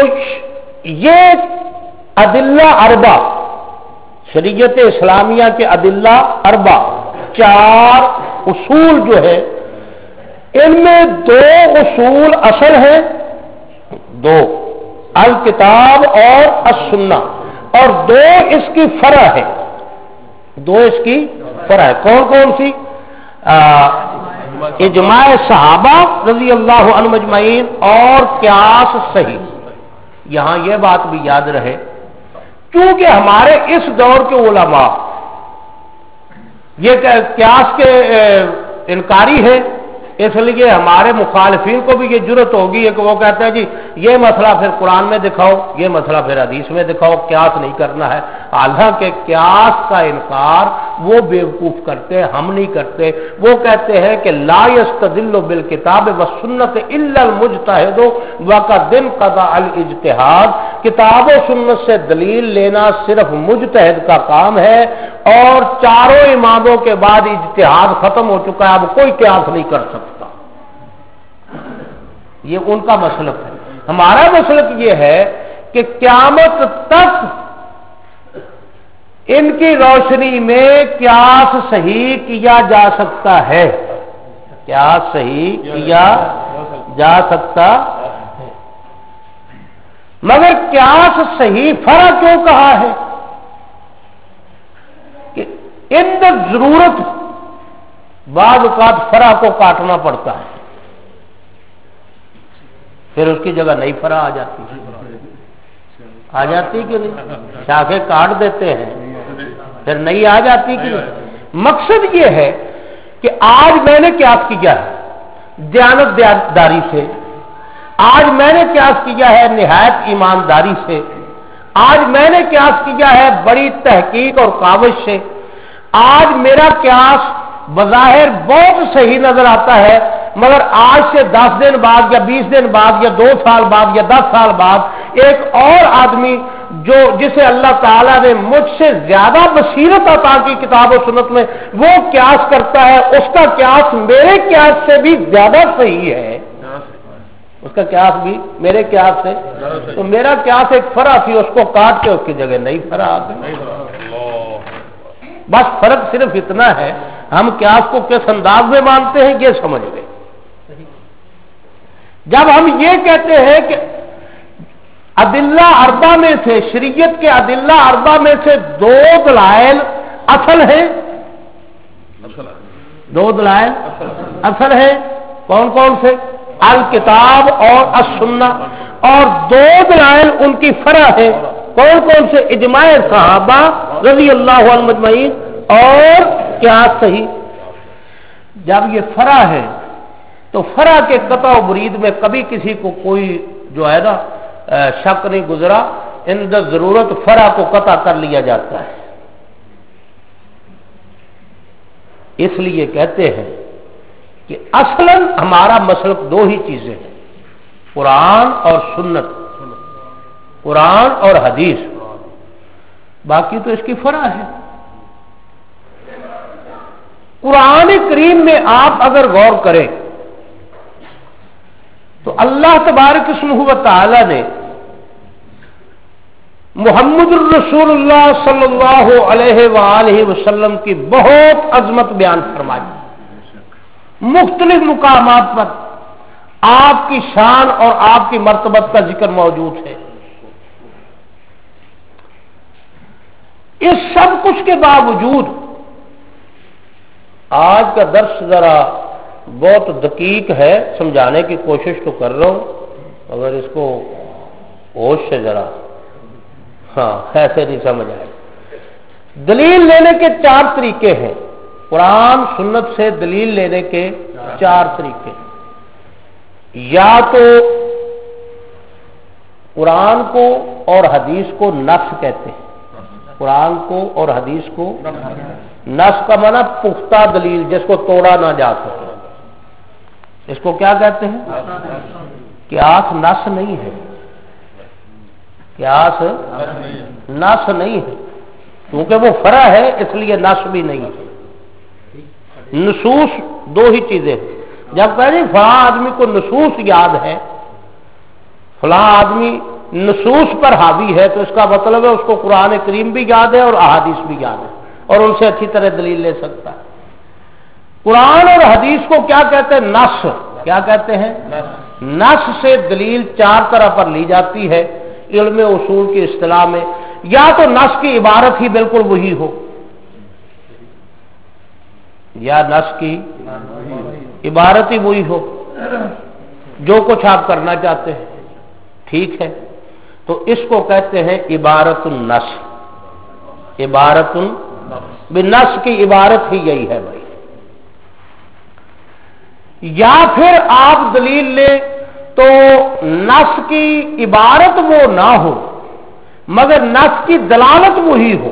یہ ادلہ اربع, شریعت اسلامیہ کے ادلہ اربع, چار اصول جو ہے ان میں دو اصول اصل ہیں, دو الکتاب اور السنہ, اور دو اس کی فرع ہے. دو اس کی فرع ہے. کون کون سی؟ اجماع صحابہ رضی اللہ عنہم اجمعین اور قیاس صحیح. یہاں یہ بات بھی یاد رہے کیونکہ ہمارے اس دور کے علماء یہ قیاس کے انکاری ہے, اس لیے ہمارے مخالفین کو بھی یہ جرت ہوگی ہے کہ وہ کہتے ہیں جی یہ مسئلہ پھر قرآن میں دکھاؤ, یہ مسئلہ پھر حدیث میں دکھاؤ, قیاس نہیں کرنا ہے. حالانکہ قیاس کا انکار وہ بیوقوف کرتے, ہم نہیں کرتے. وہ کہتے ہیں کہ لا یستدل بالکتاب والسنت الا المجتہد وقد انقضى الاجتہاد, کتاب و سنت سے دلیل لینا صرف مجتہد کا کام ہے, اور چاروں اماموں کے بعد اجتہاد ختم ہو چکا ہے, اب کوئی قیاس نہیں کر سکتا. یہ ان کا مسلک ہے. ہمارا مسلک یہ ہے کہ قیامت تک ان کی روشنی میں قیاس صحیح کیا جا سکتا ہے, قیاس صحیح کیا جا سکتا ہے. مگر قیاس صحیح فرع کیوں کہا ہے؟ کہ ان ضرورت بعض اوقات فرع کو کاٹنا پڑتا ہے, پھر اس کی جگہ نئی فرع آ جاتی ہے. آ جاتی کہ نہیں؟ شاخیں کاٹ دیتے ہیں پھر نئی آ جاتی کہ نہیں؟ مقصد یہ ہے کہ آج میں نے قیاس کیا ہے دیانت داری سے, آج میں نے قیاس کیا ہے نہایت ایمانداری سے, آج میں نے قیاس کیا ہے بڑی تحقیق اور کاوش سے. آج میرا قیاس بظاہر بہت صحیح نظر آتا ہے, مگر آج سے دس دن بعد یا بیس دن بعد یا دو سال بعد یا دس سال بعد ایک اور آدمی جو جسے اللہ تعالیٰ نے مجھ سے زیادہ بصیرت عطا کی کتاب و سنت میں, وہ قیاس کرتا ہے, اس کا قیاس میرے قیاس سے بھی زیادہ صحیح ہے, اس کا قیاس بھی میرے قیاس سے, تو میرا قیاس ایک فرع تھی, اس کو کاٹ کے اس کی جگہ نئی فرع آ گئی. بس فرق صرف اتنا ہے, ہم قیاس کو کس انداز میں مانتے ہیں یہ سمجھ گئے. جب ہم یہ کہتے ہیں کہ ادلہ اربع میں سے, شریعت کے ادلہ اربع میں سے دو دلائل اصل ہیں, دو دلائل اصل ہیں, کون کون سے؟ الکتاب اور السنہ, اور دو دلائل ان کی فرع ہے, کون کون سے؟ اجماع صحابہ رضی اللہ عنہم اجمعین اور قیاس صحیح. جب یہ فرع ہے تو فرع کے قطع و برید میں کبھی کسی کو کوئی جو ہے نا شک نہیں گزرا عند ضرورت فرع کو قطع کر لیا جاتا ہے. اس لیے کہتے ہیں کہ اصلاً ہمارا مسلک دو ہی چیزیں ہیں، قرآن اور سنت، قرآن اور حدیث، باقی تو اس کی فرع ہے. قرآن کریم میں آپ اگر غور کریں تو اللہ تبارک اسمہ و تعالی نے محمد الرسول اللہ صلی اللہ علیہ وآلہ وسلم کی بہت عظمت بیان فرمائی. مختلف مقامات پر آپ کی شان اور آپ کی مرتبت کا ذکر موجود ہے. اس سب کچھ کے باوجود آج کا درس ذرا بہت دقیق ہے، سمجھانے کی کوشش تو کر رہا ہوں، اگر اس کو ہوش سے ذرا ہاں ایسے نہیں سمجھ آئے. دلیل لینے کے چار طریقے ہیں، قرآن سنت سے دلیل لینے کے چار طریقے. یا تو قرآن کو اور حدیث کو نص کہتے ہیں، قرآن کو اور حدیث کو نص کا معنی پختہ دلیل جس کو توڑا نہ جا سکے. اس کو کیا کہتے ہیں؟ قیاس نص نہیں ہے، قیاس نص نہیں ہے کیونکہ وہ فرع ہے، اس لیے نص بھی نہیں ہے. نصوص دو ہی چیزیں ہیں. جب کہیں فلاں آدمی کو نصوص یاد ہے، فلاں آدمی نصوص پر حاوی ہے، تو اس کا مطلب ہے اس کو قرآن کریم بھی یاد ہے اور احادیث بھی یاد ہے اور ان سے اچھی طرح دلیل لے سکتا ہے. قرآن اور حدیث کو کیا کہتے ہیں؟ نص. کیا کہتے ہیں؟ نص سے دلیل چار طرح پر لی جاتی ہے علم اصول کی اصطلاح میں. یا تو نص کی عبارت ہی بالکل وہی ہو، یا نص کی عبارت ہی وہی ہو، جو کچھ آپ کرنا چاہتے ہیں ٹھیک ہے، تو اس کو کہتے ہیں عبارت النص. عبارت بالنص کی عبارت ہی یہی ہے بھائی. یا پھر آپ دلیل لیں تو نص کی عبارت وہ نہ ہو مگر نص کی دلالت وہی ہو،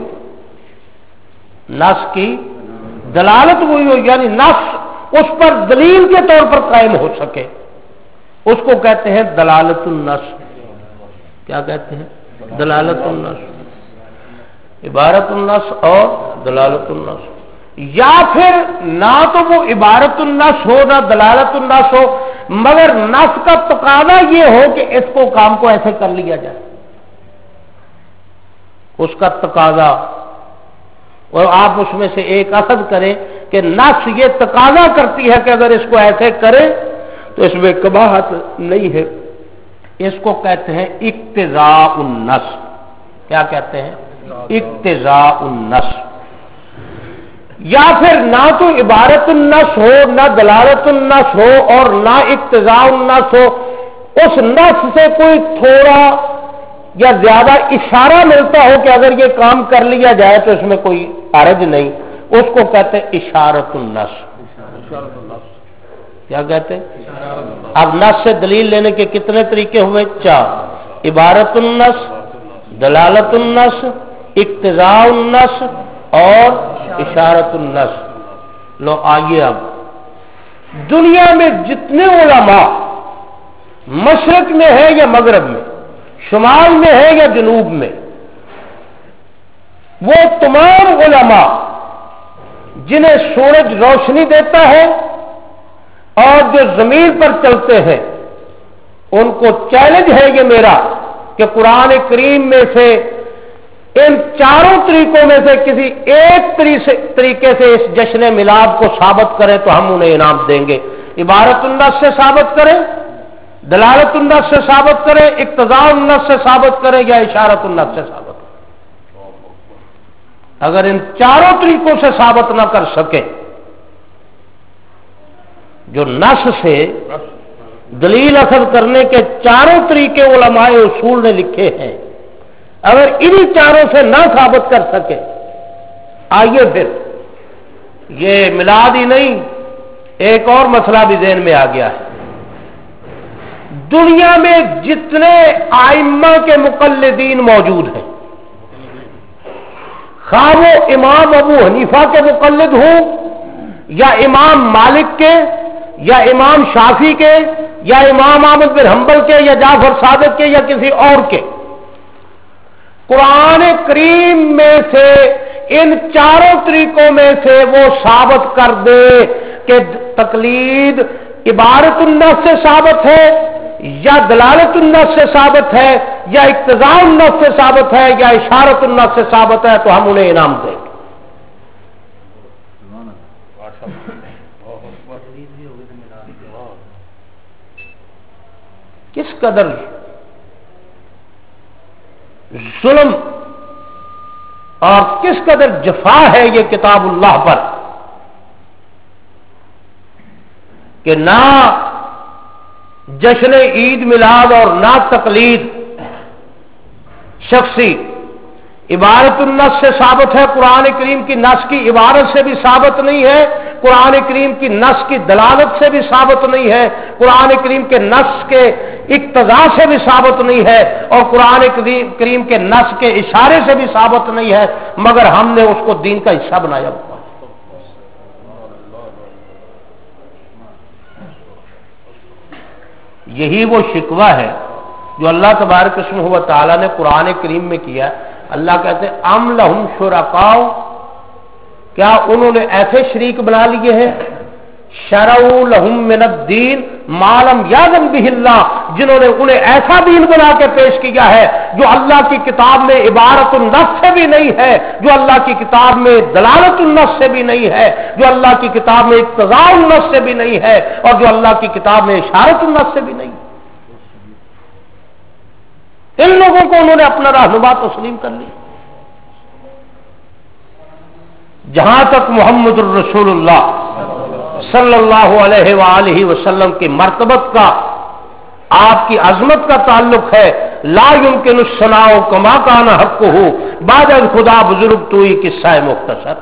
نص کی دلالت وہی ہو، یعنی نص اس پر دلیل کے طور پر قائم ہو سکے، اس کو کہتے ہیں دلالت النص. کیا کہتے ہیں؟ دلالت النص. عبارت النص اور دلالت النص. یا پھر نہ تو وہ عبارت النص ہو نہ دلالت النص ہو مگر نص کا تقاضا یہ ہو کہ اس کو کام کو ایسے کر لیا جائے، اس کا تقاضا، اور آپ اس میں سے ایک اخذ کریں کہ نص یہ تقاضا کرتی ہے کہ اگر اس کو ایسے کریں تو اس میں قباحت نہیں ہے. اس کو کہتے ہیں اقتضاء النص. کیا کہتے ہیں؟ اقتضاء النص. یا پھر نہ تو عبارت النص ہو نہ دلالت النص ہو اور نہ اقتضاء النص ہو، اس نص سے کوئی تھوڑا یا زیادہ اشارہ ملتا ہو کہ اگر یہ کام کر لیا جائے تو اس میں کوئی حرج نہیں، اس کو کہتے ہیں اشارت النص. کیا کہتے ہیں؟ اب نص سے دلیل لینے کے کتنے طریقے ہوئے؟ چار. عبارت النص، دلالت النص، اقتضاء النص اور اشارت النص. لو آئیے اب دنیا میں جتنے علماء مشرق میں ہے یا مغرب میں، شمال میں ہے یا جنوب میں، وہ تمام علماء جنہیں سورج روشنی دیتا ہے اور جو زمین پر چلتے ہیں، ان کو چیلنج ہے یہ میرا کہ قرآن کریم میں سے ان چاروں طریقوں میں سے کسی ایک طریقے سے اس جشن میلاد کو ثابت کریں تو ہم انہیں انعام دیں گے. عبارت النص سے ثابت کریں، دلالت النص سے ثابت کریں، اقتضاء النص سے ثابت کریں یا اشارت النص سے ثابت کریں. اگر ان چاروں طریقوں سے ثابت نہ کر سکے، جو نص سے دلیل اخذ کرنے کے چاروں طریقے علماء اصول نے لکھے ہیں، اگر انہی چاروں سے نہ ثابت کر سکے، آئیے پھر یہ میلاد ہی نہیں، ایک اور مسئلہ بھی ذہن میں آ گیا ہے. دنیا میں جتنے آئمہ کے مقلدین موجود ہیں، خواہ وہ امام ابو حنیفہ کے مقلد ہوں یا امام مالک کے یا امام شافعی کے یا امام احمد بن حنبل کے یا جعفر صادق کے یا کسی اور کے، قرآن کریم میں سے ان چاروں طریقوں میں سے وہ ثابت کر دے کہ تقلید عبارت النص سے ثابت ہے یا دلالت النص سے ثابت ہے یا اقتضاء النص سے ثابت ہے یا اشارت النص سے ثابت ہے، تو ہم انہیں انعام دیں گے۔ کس قدر ظلم اور کس قدر جفا ہے یہ کتاب اللہ پر کہ نہ جشن عید میلاد اور نہ تقلید شخصی عبارت النص سے ثابت ہے، قرآن کریم کی نص کی عبارت سے بھی ثابت نہیں ہے، قرآن کریم کی نص کی دلالت سے بھی ثابت نہیں ہے، قرآن کریم کے نص کے اقتضاء سے بھی ثابت نہیں ہے، اور قرآن کریم کے نص کے اشارے سے بھی ثابت نہیں ہے، مگر ہم نے اس کو دین کا حصہ بنایا ہوا۔ یہی وہ شکوہ ہے جو اللہ تبارک و تعالی نے قرآن کریم میں کیا۔ اللہ کہتے ہیں ام لہم شرکاء، کیا انہوں نے ایسے شریک بنا لیے ہیں، شرعوا لہم من الدین ما لم یأذن بہ اللہ، جنہوں نے انہیں ایسا دین بنا کے پیش کیا ہے جو اللہ کی کتاب میں عبارت النص سے بھی نہیں ہے، جو اللہ کی کتاب میں دلالت النص سے بھی نہیں ہے، جو اللہ کی کتاب میں اقتضاء النص سے بھی نہیں ہے، اور جو اللہ کی کتاب میں اشارت النص سے بھی نہیں ہے۔ ان لوگوں کو انہوں نے اپنا رہنما تسلیم کر لی۔ جہاں تک محمد الرسول اللہ صلی اللہ علیہ وآلہ وسلم کی مرتبت کا، آپ کی عظمت کا تعلق ہے، لا یمکن الثناء کما کان حقہ بعد خدا بزرگ تو ہی قصہ مختصر۔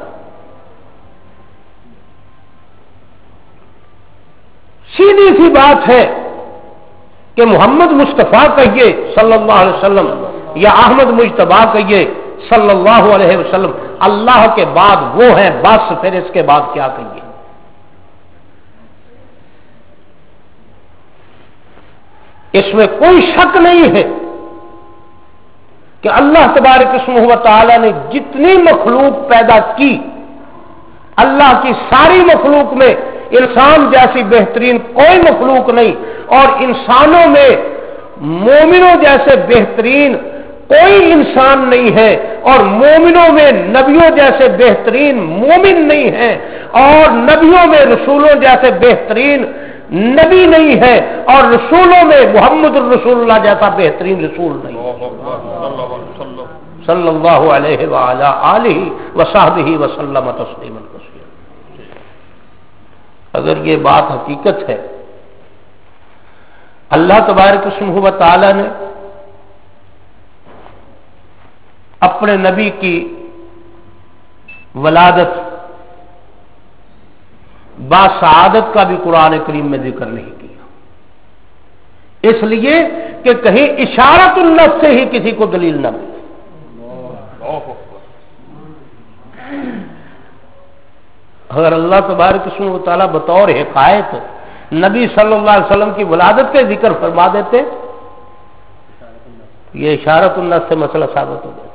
سیدھی سی بات ہے کہ محمد مصطفیٰ کہیے صلی اللہ علیہ وسلم یا احمد مجتبیٰ کہیے صلی اللہ علیہ وسلم، اللہ کے بعد وہ ہیں، بس پھر اس کے بعد کیا کہیے۔ اس میں کوئی شک نہیں ہے کہ اللہ تبارک و تعالی نے جتنی مخلوق پیدا کی، اللہ کی ساری مخلوق میں انسان جیسی بہترین کوئی مخلوق نہیں، اور انسانوں میں مومنوں جیسے بہترین کوئی انسان نہیں ہے، اور مومنوں میں نبیوں جیسے بہترین مومن نہیں ہے، اور نبیوں میں رسولوں جیسے بہترین نبی نہیں ہے، اور رسولوں میں محمد الرسول اللہ جیسا بہترین رسول نہیں صلی اللہ علیہ وآلہ آلہ وصحبہ وسلم تسلیما کثیرا۔ اگر یہ بات حقیقت ہے، اللہ تبارک و تعالی نے اپنے نبی کی ولادت باسعادت کا بھی قرآن کریم میں ذکر نہیں کیا، اس لیے کہ کہیں اشارت النص سے ہی کسی کو دلیل نہ ملے۔ اگر اللہ تبارک و تعالیٰ بطور حکایت نبی صلی اللہ علیہ وسلم کی ولادت کے ذکر فرما دیتے، یہ اشارت النص سے مسئلہ ثابت ہو جاتا۔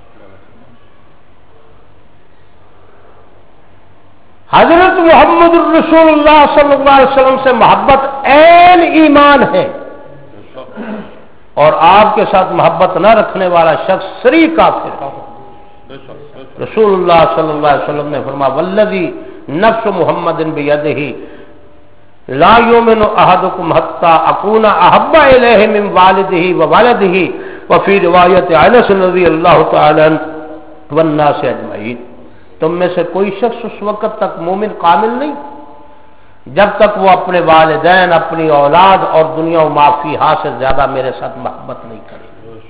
حضرت محمد الرسول اللہ صلی اللہ علیہ وسلم سے محبت عین ایمان ہے، اور آپ کے ساتھ محبت نہ رکھنے والا شخص صریح کافر ہے۔ رسول اللہ صلی اللہ علیہ وسلم نے فرمایا والذی نفس محمد بیدہ لا یؤمن احدکم حتی اکون احب الیہ من والدہ وولدہ وفی روایت انس رضی اللہ تعالی عنہ والناس اجمعین، تم میں سے کوئی شخص اس وقت تک مومن کامل نہیں جب تک وہ اپنے والدین، اپنی اولاد اور دنیا و ما فیہا سے زیادہ میرے ساتھ محبت نہیں کرے۔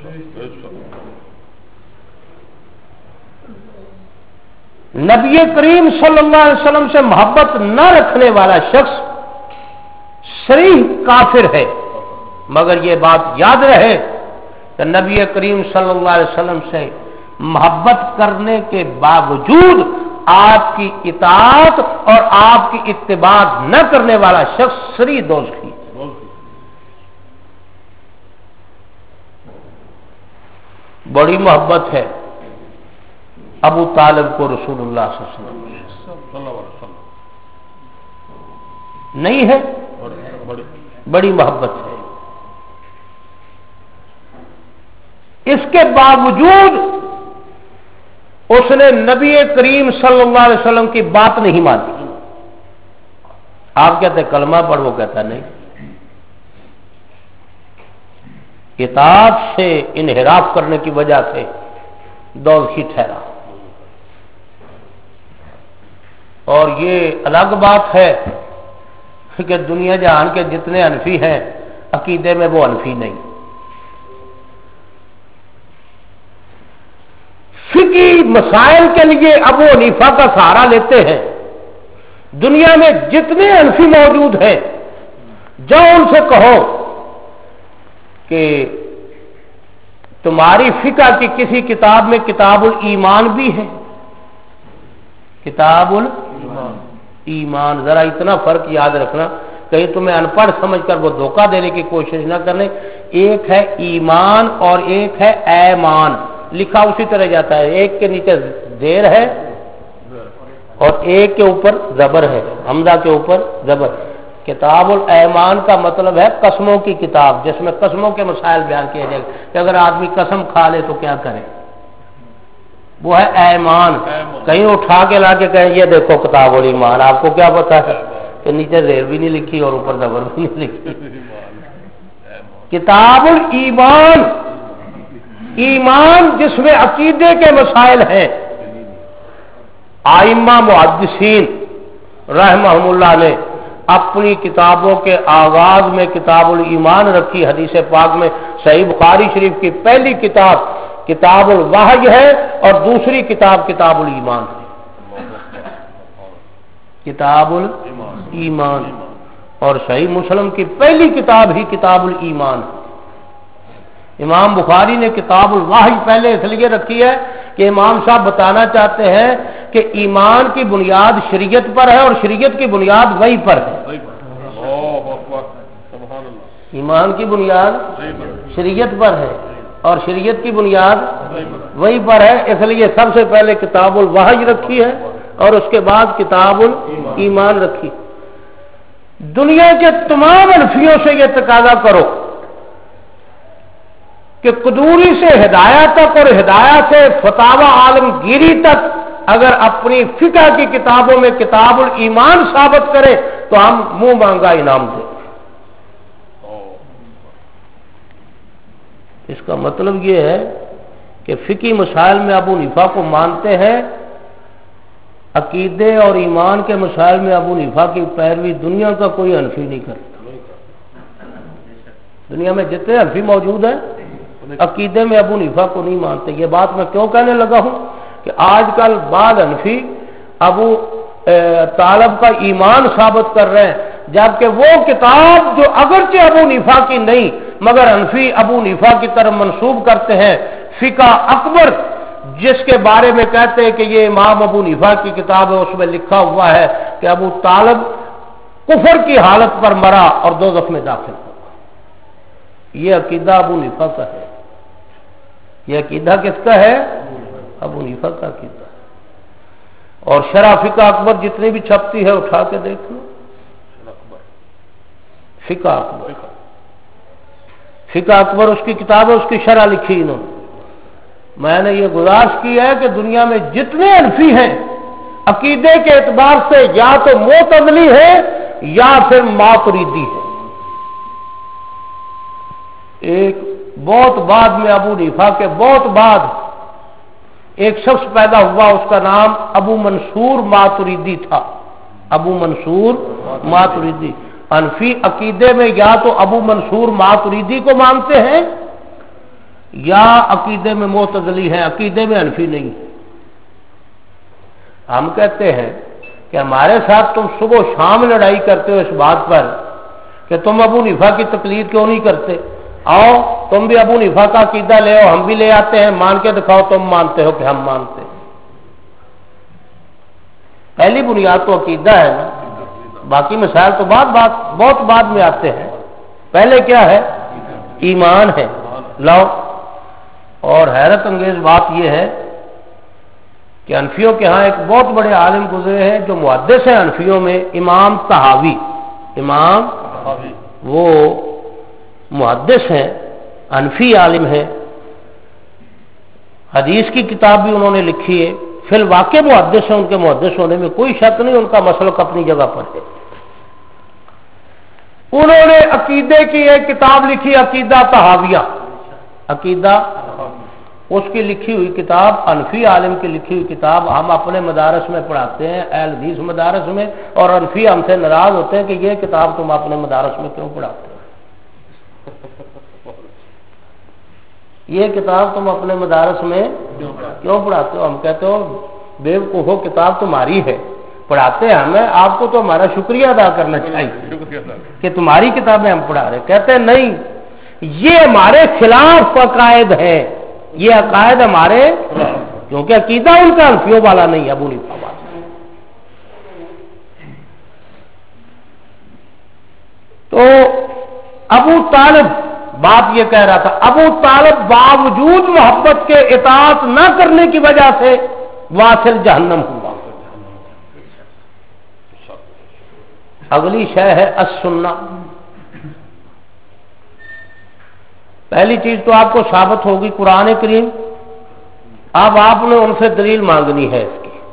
نبی کریم صلی اللہ علیہ وسلم سے محبت نہ رکھنے والا شخص صریح کافر ہے، مگر یہ بات یاد رہے کہ نبی کریم صلی اللہ علیہ وسلم سے محبت کرنے کے باوجود آپ کی اطاعت اور آپ کی اتباع نہ کرنے والا شخص سری دوزخی. بڑی محبت ہے ابو طالب کو رسول اللہ صلی اللہ علیہ وسلم نہیں ہے, بڑی محبت ہے. اس کے باوجود اس نے نبی کریم صلی اللہ علیہ وسلم کی بات نہیں مانی. آپ کہتے کلمہ پڑھ, وہ کہتا نہیں. اطاعت سے انحراف کرنے کی وجہ سے دوزخی ٹھہرا. اور یہ الگ بات ہے کہ دنیا جہان کے جتنے حنفی ہیں عقیدے میں وہ حنفی نہیں. فقہی مسائل کے لیے ابو حنیفہ کا سہارا لیتے ہیں. دنیا میں جتنے حنفی موجود ہیں جاؤ ان سے کہو کہ تمہاری فقہ کی کسی کتاب میں کتاب الایمان بھی ہے. کتاب الایمان, ذرا اتنا فرق یاد رکھنا, کہیں تمہیں ان پڑھ سمجھ کر وہ دھوکہ دینے کی کوشش نہ کرنے. ایک ہے ایمان اور ایک ہے ایمان, لکھا اسی طرح جاتا ہے. ایک کے نیچے زیر ہے اور ایک کے اوپر زبر ہے, حمزہ کے اوپر زبر. کتاب الایمان کا مطلب ہے قسموں کی کتاب, جس میں قسموں کے مسائل بیان کیے جائیں کہ اگر آدمی قسم کھا لے تو کیا کرے, وہ ہے ایمان. کہیں اٹھا کے لا کے کہیں یہ دیکھو کتاب الایمان, آپ کو کیا پتا ہے کہ نیچے زیر بھی نہیں لکھی اور اوپر زبر بھی نہیں لکھی. کتاب الایمان, ایمان جس میں عقیدے کے مسائل ہیں. ائمہ محدثین رحمہم اللہ نے اپنی کتابوں کے آغاز میں کتاب الایمان رکھی. حدیث پاک میں صحیح بخاری شریف کی پہلی کتاب کتاب الوحی ہے اور دوسری کتاب کتاب الایمان ہے. کتاب الایمان اور صحیح مسلم کی پہلی کتاب ہی کتاب الایمان ہے. امام بخاری نے کتاب الوحی پہلے اس لیے رکھی ہے کہ امام صاحب بتانا چاہتے ہیں کہ ایمان کی بنیاد شریعت پر ہے اور شریعت کی بنیاد وحی پر ہے. ایمان کی بنیاد شریعت پر ہے اور شریعت کی بنیاد وحی پر ہے, اس لیے سب سے پہلے کتاب الوحی رکھی ہے اور اس کے بعد کتاب الایمان رکھی. دنیا کے تمام حنفیوں سے یہ تقاضا کرو کہ قدوری سے ہدایہ تک اور ہدایہ سے فتاوی عالمگیری تک اگر اپنی فقہ کی کتابوں میں کتاب الایمان ثابت کرے تو ہم منہ مانگا انعام دیں. اس کا مطلب یہ ہے کہ فقہی مسائل میں ابو حنیفہ کو مانتے ہیں, عقیدے اور ایمان کے مسائل میں ابو حنیفہ کی پیروی دنیا کا کوئی حنفی نہیں کرتا. دنیا میں جتنے حنفی موجود ہیں عقیدے میں ابو حنیفہ کو نہیں مانتے. یہ بات میں کیوں کہنے لگا ہوں کہ آج کل بعض حنفی ابو طالب کا ایمان ثابت کر رہے ہیں, جبکہ وہ کتاب جو اگرچہ ابو حنیفہ کی نہیں مگر حنفی ابو حنیفہ کی طرف منسوب کرتے ہیں, فقہ اکبر جس کے بارے میں کہتے ہیں کہ یہ امام ابو حنیفہ کی کتاب ہے, اس میں لکھا ہوا ہے کہ ابو طالب کفر کی حالت پر مرا اور دوزخ میں داخل ہوگا. یہ عقیدہ ابو حنیفہ کا ہے. یہ عقیدہ کس کا ہے؟ ابو حنیفہ کا عقیدہ. اور شرح فقہ اکبر جتنی بھی چھپتی ہے اٹھا کے دیکھ لو. فقہ اکبر فقہ اکبر اس کی کتاب ہے, اس کی شرح لکھی انہوں نے. میں نے یہ گزارش کی ہے کہ دنیا میں جتنے حنفی ہیں عقیدے کے اعتبار سے یا تو معتزلی ہے یا پھر ماتریدی ہے. ایک بہت بعد میں ابو حنیفہ کے بہت بعد ایک شخص پیدا ہوا, اس کا نام ابو منصور ماتریدی تھا. ابو منصور ماتریدی. حنفی عقیدے میں یا تو ابو منصور ماتریدی کو مانتے ہیں یا عقیدے میں معتزلی ہیں, عقیدے میں حنفی نہیں. ہم کہتے ہیں کہ ہمارے ساتھ تم صبح و شام لڑائی کرتے ہو اس بات پر کہ تم ابو حنیفہ کی تقلید کیوں نہیں کرتے؟ آؤ تم بھی ابو حنیفہ کا عقیدہ لے آؤ، ہم بھی لے آتے ہیں، مان کے دکھاؤ تم مانتے ہو کہ ہم مانتے ہیں۔ پہلی بنیاد تو عقیدہ ہے نا، باقی مسائل تو بعد بات بہت بعد میں آتے ہیں، پہلے کیا ہے؟ ایمان ہے۔ لاؤ، اور حیرت انگیز بات یہ ہے کہ حنفیوں کے ہاں ایک بہت بڑے عالم گزرے ہیں جو محدث ہیں حنفیوں میں، امام طحاوی۔ امام وہ محدث ہیں، حنفی عالم ہیں، حدیث کی کتاب بھی انہوں نے لکھی ہے، فی الواقع محدث ہیں، ان کے محدث ہونے میں کوئی شک نہیں، ان کا مسلک اپنی جگہ پر ہے۔ انہوں نے عقیدے کی ایک کتاب لکھی، عقیدہ طحاویہ، عقیدہ اس کی لکھی ہوئی کتاب، حنفی عالم کی لکھی ہوئی کتاب ہم اپنے مدارس میں پڑھاتے ہیں، اہل حدیث مدارس میں، اور حنفی ہم سے ناراض ہوتے ہیں کہ یہ کتاب تم اپنے مدارس میں کیوں پڑھاتے ہو؟ یہ کتاب تم اپنے مدارس میں کیوں پڑھاتے ہو؟ ہم کہتے ہو بے وقوفو کتاب تمہاری ہے، پڑھاتے ہیں ہمیں، آپ کو تو ہمارا شکریہ ادا کرنا چاہیے کہ تمہاری کتابیں ہم پڑھا رہے۔ کہتے ہیں نہیں، یہ ہمارے خلاف عقائد ہیں، یہ عقائد ہمارے، کیونکہ عقیدہ ان کا حنفیوں والا نہیں ہے، ابو حنیفہ والا۔ تو ابو طالب بات یہ کہہ رہا تھا، ابو طالب باوجود محبت کے اطاعت نہ کرنے کی وجہ سے واصل جہنم ہوا۔ اگلی شے ہے السنہ۔ پہلی چیز تو آپ کو ثابت ہوگی قرآن کریم، اب آپ نے ان سے دلیل مانگنی ہے اس کی۔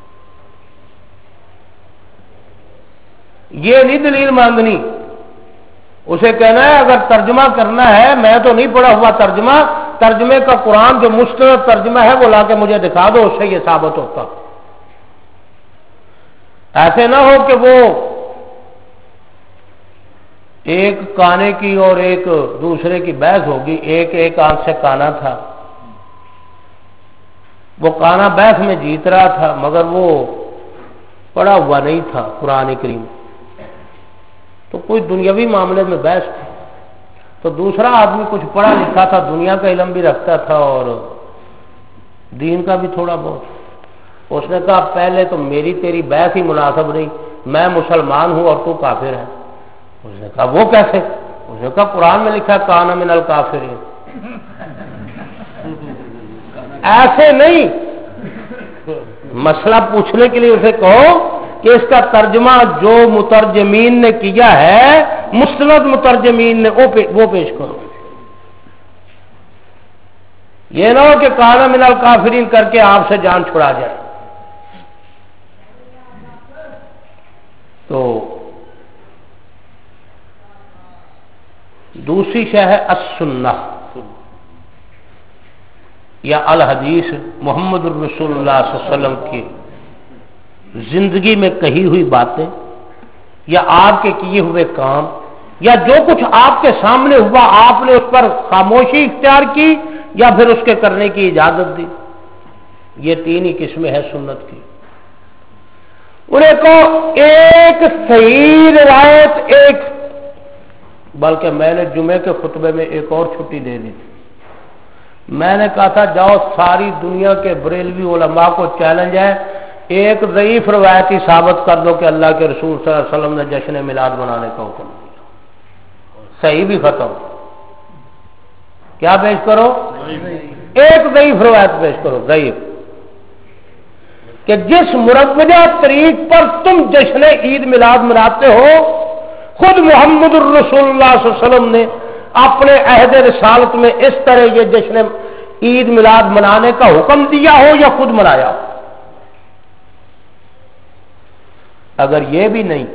یہ نہیں دلیل مانگنی، اسے کہنا ہے اگر ترجمہ کرنا ہے، میں تو نہیں پڑھا ہوا ترجمہ، ترجمے کا قرآن جو مستند ترجمہ ہے وہ لا کے مجھے دکھا دو، اس سے یہ ثابت ہوتا۔ ایسے نہ ہو کہ وہ ایک کانے کی اور ایک دوسرے کی بحث ہوگی، ایک ایک آنکھ سے کانا تھا، وہ کانا بحث میں جیت رہا تھا مگر وہ پڑھا ہوا نہیں تھا قرآن کریم، تو کوئی دنیاوی معاملے میں بحث تھی، تو دوسرا آدمی کچھ پڑھا لکھا تھا، دنیا کا علم بھی رکھتا تھا اور دین کا بھی تھوڑا بہت، اس نے کہا پہلے تو میری تیری بحث ہی مناسب نہیں، میں مسلمان ہوں اور تو کافر ہے۔ اس نے کہا وہ کیسے؟ اس نے کہا قرآن میں لکھا کان من الکافرین۔ ایسے نہیں، مسئلہ پوچھنے کے لیے اسے کہو کہ اس کا ترجمہ جو مترجمین نے کیا ہے، مستند مترجمین نے وہ پیش کرو، یہ نہ ہو کہ کان من الکافرین کر کے آپ سے جان چھڑا جائے۔ تو دوسری شے ہے السنہ یا الحدیث، محمد الرسول اللہ صلی اللہ علیہ وسلم کی زندگی میں کہی ہوئی باتیں یا آپ کے کیے ہوئے کام یا جو کچھ آپ کے سامنے ہوا آپ نے اس پر خاموشی اختیار کی یا پھر اس کے کرنے کی اجازت دی، یہ تین ہی قسمیں ہیں سنت کی۔ انہیں کو ایک صحیح روایت، ایک بلکہ میں نے جمعے کے خطبے میں ایک اور چھٹی دے دی تھی، میں نے کہا تھا جاؤ ساری دنیا کے بریلوی علماء کو چیلنج ہے، ایک ضعیف روایت ہی ثابت کر دو کہ اللہ کے رسول صلی اللہ علیہ وسلم نے جشن میلاد منانے کا حکم دیا، صحیح بھی ختم، کیا پیش کرو؟ ایک ضعیف روایت پیش کرو، ضعیف، کہ جس مروجہ طریق پر تم جشن عید میلاد مناتے ہو خود محمد الرسول اللہ صلی اللہ علیہ وسلم نے اپنے عہد رسالت میں اس طرح یہ جشن عید میلاد منانے کا حکم دیا ہو یا خود منایا ہو۔ اگر یہ بھی نہیں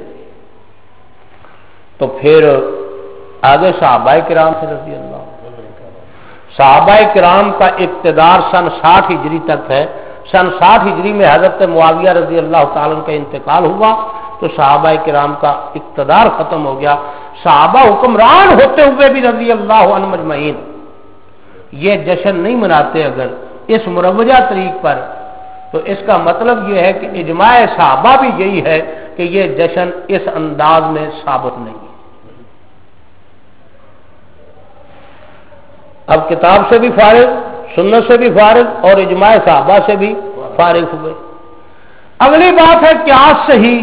تو پھر آگے صحابہ کرام سے رضی اللہ، صحابہ کرام کا اقتدار سن ساٹھ ہجری تک ہے، سن ساٹھ ہجری میں حضرت معاویہ رضی اللہ تعالیٰ کا انتقال ہوا تو صحابہ کرام کا اقتدار ختم ہو گیا، صحابہ حکمران ہوتے ہوئے بھی رضی اللہ عنہم اجمعین یہ جشن نہیں مناتے اگر اس مروجہ طریق پر، تو اس کا مطلب یہ ہے کہ اجماع صحابہ بھی یہی ہے کہ یہ جشن اس انداز میں ثابت نہیں ہے۔ اب کتاب سے بھی فارغ، سنت سے بھی فارغ اور اجماع صحابہ سے بھی فارغ ہوئے۔ اگلی بات ہے قیاس صحیح۔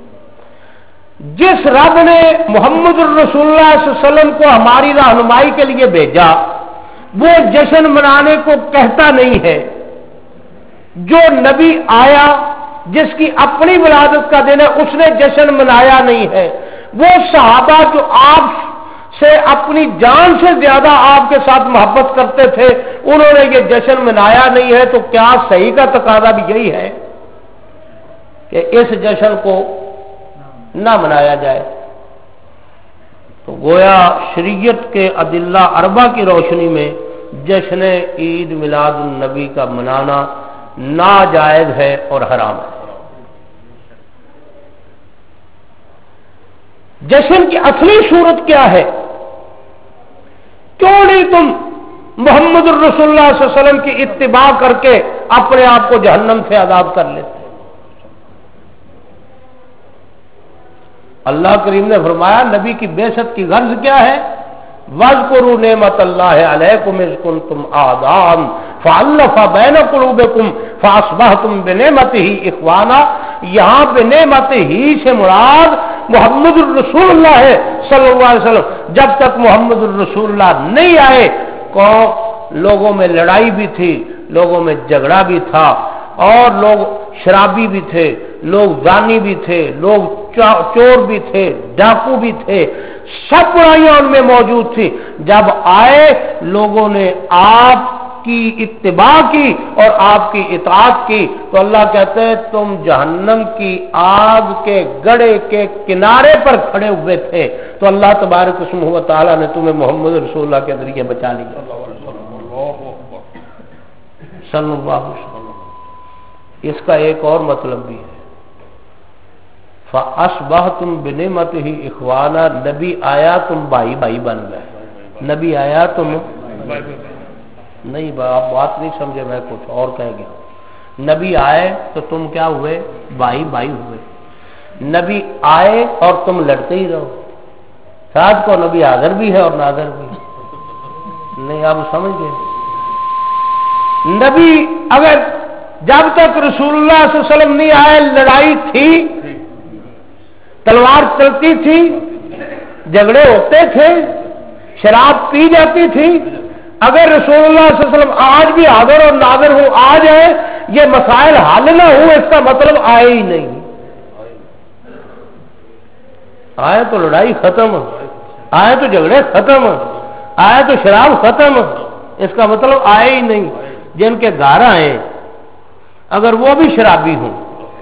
جس رب نے محمد الرسول اللہ صلی اللہ علیہ وسلم کو ہماری رہنمائی کے لیے بھیجا وہ جشن منانے کو کہتا نہیں ہے۔ جو نبی آیا جس کی اپنی ولادت کا دن ہے اس نے جشن منایا نہیں ہے۔ وہ صحابہ جو آپ سے اپنی جان سے زیادہ آپ کے ساتھ محبت کرتے تھے انہوں نے یہ جشن منایا نہیں ہے، تو کیا صحیح کا تقاضا بھی یہی ہے کہ اس جشن کو نہ منایا جائے؟ تو گویا شریعت کے ادلہ اربع کی روشنی میں جشن عید میلاد النبی کا منانا ناجائز ہے اور حرام ہے۔ جشن کی اصلی صورت کیا ہے؟ کیوں نہیں تم محمد الرسول اللہ صلی اللہ علیہ وسلم کی اتباع کر کے اپنے آپ کو جہنم سے آزاد کر لیتے؟ اللہ کریم نے فرمایا نبی کی بعثت کی غرض کیا ہے؟ وَاذْكُرُوا نِعْمَتَ اللَّهِ عَلَيْكُمْ إِذْ كُنتُمْ أَعْدَاءً فَأَلَّفَ بَيْنَ قُلُوبِكُمْ فَأَصْبَحْتُمْ بِنِعْمَتِهِ إِخْوَانًا۔ یہاں بنعمتہ سے مراد محمد الرسول اللہ ہے صلی اللہ علیہ وسلم۔ جب تک محمد الرسول اللہ نہیں آئے کو لوگوں میں لڑائی بھی تھی، لوگوں میں جھگڑا بھی تھا، اور لوگ شرابی بھی تھے، لوگ زانی بھی تھے، لوگ چور بھی تھے، ڈاکو بھی تھے، سب برائیاں ان میں موجود تھی۔ جب آئے لوگوں نے آپ کی اتباع کی اور آپ کی اطاعت کی تو اللہ کہتے ہیں تم جہنم کی آگ کے گڑھے کے کنارے پر کھڑے ہوئے تھے تو اللہ تبارک اسمہ و تعالی نے تمہیں محمد رسول اللہ کے ذریعے بچا لیا صلی اللہ علیہ وسلم۔ اس کا ایک اور مطلب بھی ہے، فَأَصْبَحْتُمْ بِنِعْمَتِهِ إِخْوَانًا، نبی آیا تم بھائی بھائی بن گئے۔ نبی آیا تم نہیں، آپ بات نہیں سمجھے، میں کچھ اور کہہ گیا۔ نبی آئے تو تم کیا ہوئے؟ بھائی بھائی ہوئے۔ نبی آئے اور تم لڑتے ہی رہو۔ ساتھ کو نبی حاضر بھی ہے اور ناظر بھی ہے۔ نہیں آپ سمجھ گئے؟ نبی اگر جب تک رسول اللہ صلی اللہ علیہ وسلم نہیں آئے لڑائی تھی، تلوار چلتی تھی، جھگڑے ہوتے تھے، شراب پی جاتی تھی۔ اگر رسول اللہ صلی اللہ علیہ وسلم آج بھی حاضر اور ناظر ہوں آ جائے یہ مسائل حل نہ ہوں اس کا مطلب آئے ہی نہیں۔ آئے تو لڑائی ختم، آئے تو جھگڑے ختم، آئے تو شراب ختم، اس کا مطلب آئے ہی نہیں۔ جن کے گھر آئے اگر وہ بھی شرابی ہوں،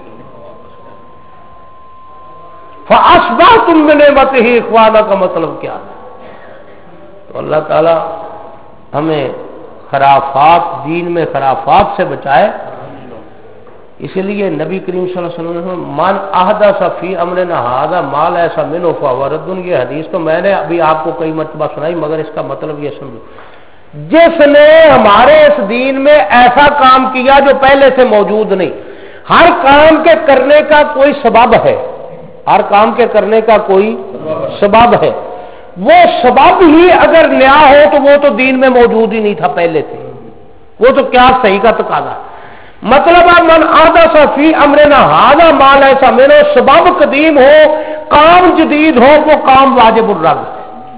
فَأَصْبَحْتُمْ بِنِعْمَتِهِ إِخْوَانًا کا مطلب کیا ہے؟ تو اللہ تعالی ہمیں خرافات، دین میں خرافات سے بچائے۔ اسی لیے نبی کریم صلی اللہ علیہ وسلم نے من احدث فی امرنا ھذا ما لیس منہ فہو رد، یہ حدیث تو میں نے ابھی آپ کو کئی مرتبہ سنائی مگر اس کا مطلب یہ سمجھو، جس نے ہمارے اس دین میں ایسا کام کیا جو پہلے سے موجود نہیں۔ ہر کام کے کرنے کا کوئی سبب ہے، ہر کام کے کرنے کا کوئی سبب ہے، وہ سبب ہی اگر نیا ہو تو وہ تو دین میں موجود ہی نہیں تھا پہلے سے، وہ تو کیا صحیح کا تقاضا۔ مطلب من احدث فی امرنا ھذا ما لیس منہ، سبب قدیم ہو کام جدید ہو وہ کام واجب الرد ہے۔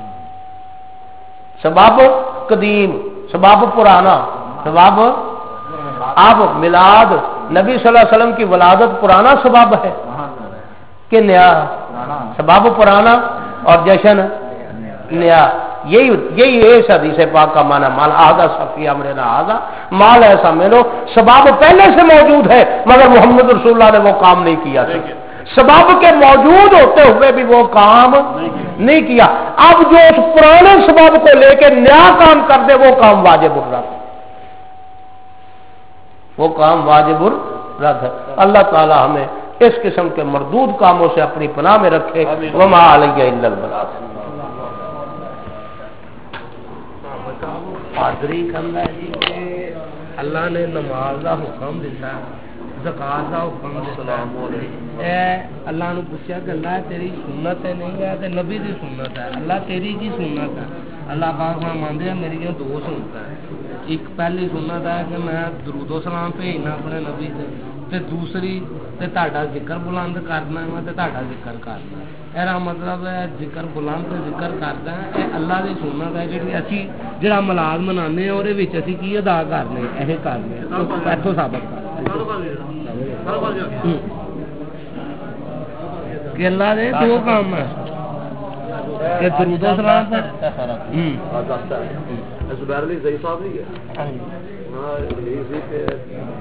سبب قدیم، سبب پرانا، سبب اب میلاد نبی صلی اللہ علیہ وسلم کی ولادت پرانا سبب ہے کہ نیا؟ سبب پرانا اور جشن نیا۔ یہی یہی اس حدیث پاک کا معنی مال احدث فی امرنا ھذا ما لیس منہ، سبب پہلے سے موجود ہے مگر محمد رسول اللہ نے وہ کام نہیں کیا تھا، سبب کے موجود ہوتے ہوئے بھی وہ کام نہیں کیا۔ اب جو اس پرانے سبب کو لے کے نیا کام کر دے وہ کام واجب الرد، وہ کام واجب الرد ہے۔ اللہ تعالی ہمیں اس قسم کے مردود کاموں سے اپنی پناہ میں رکھے۔ وما علیہ الا البلاغ۔ حاضری کرنا ہے جی کہ اللہ نے نماز کا حکم دیتا ہے، زکات کا حکم دیتا ہے۔ اللہ نے پوچھا کہ اللہ تیری سنت ہے نہیں ہے تے نبی دی سنت ہے، اللہ تیری کی سنت ہے؟ اللہ پاک فرماندے ہیں میری دو سنت ہے. ایک پہلی سنت ہے کہ میں درود و سلام بھیجنا اپنے نبی سے, تے دوسری تے تہاڈا ذکر بلند کرنا ہے تے تہاڈا ذکر کرنا ہے. ایرا مطلب ہے ذکر بلند تے ذکر کردا ہے اے اللہ دی سنت ہے جڑی اسی جڑا میلاد منانے ہیں اودے وچ اسی کی ادا کرنے اے کرنے ایتھوں ثابت کہ اللہ دے دو کام ہیں کہ درود و سلام تے زبیر علی زئی صاحب نہیں ہے ہاں یہ سی کہ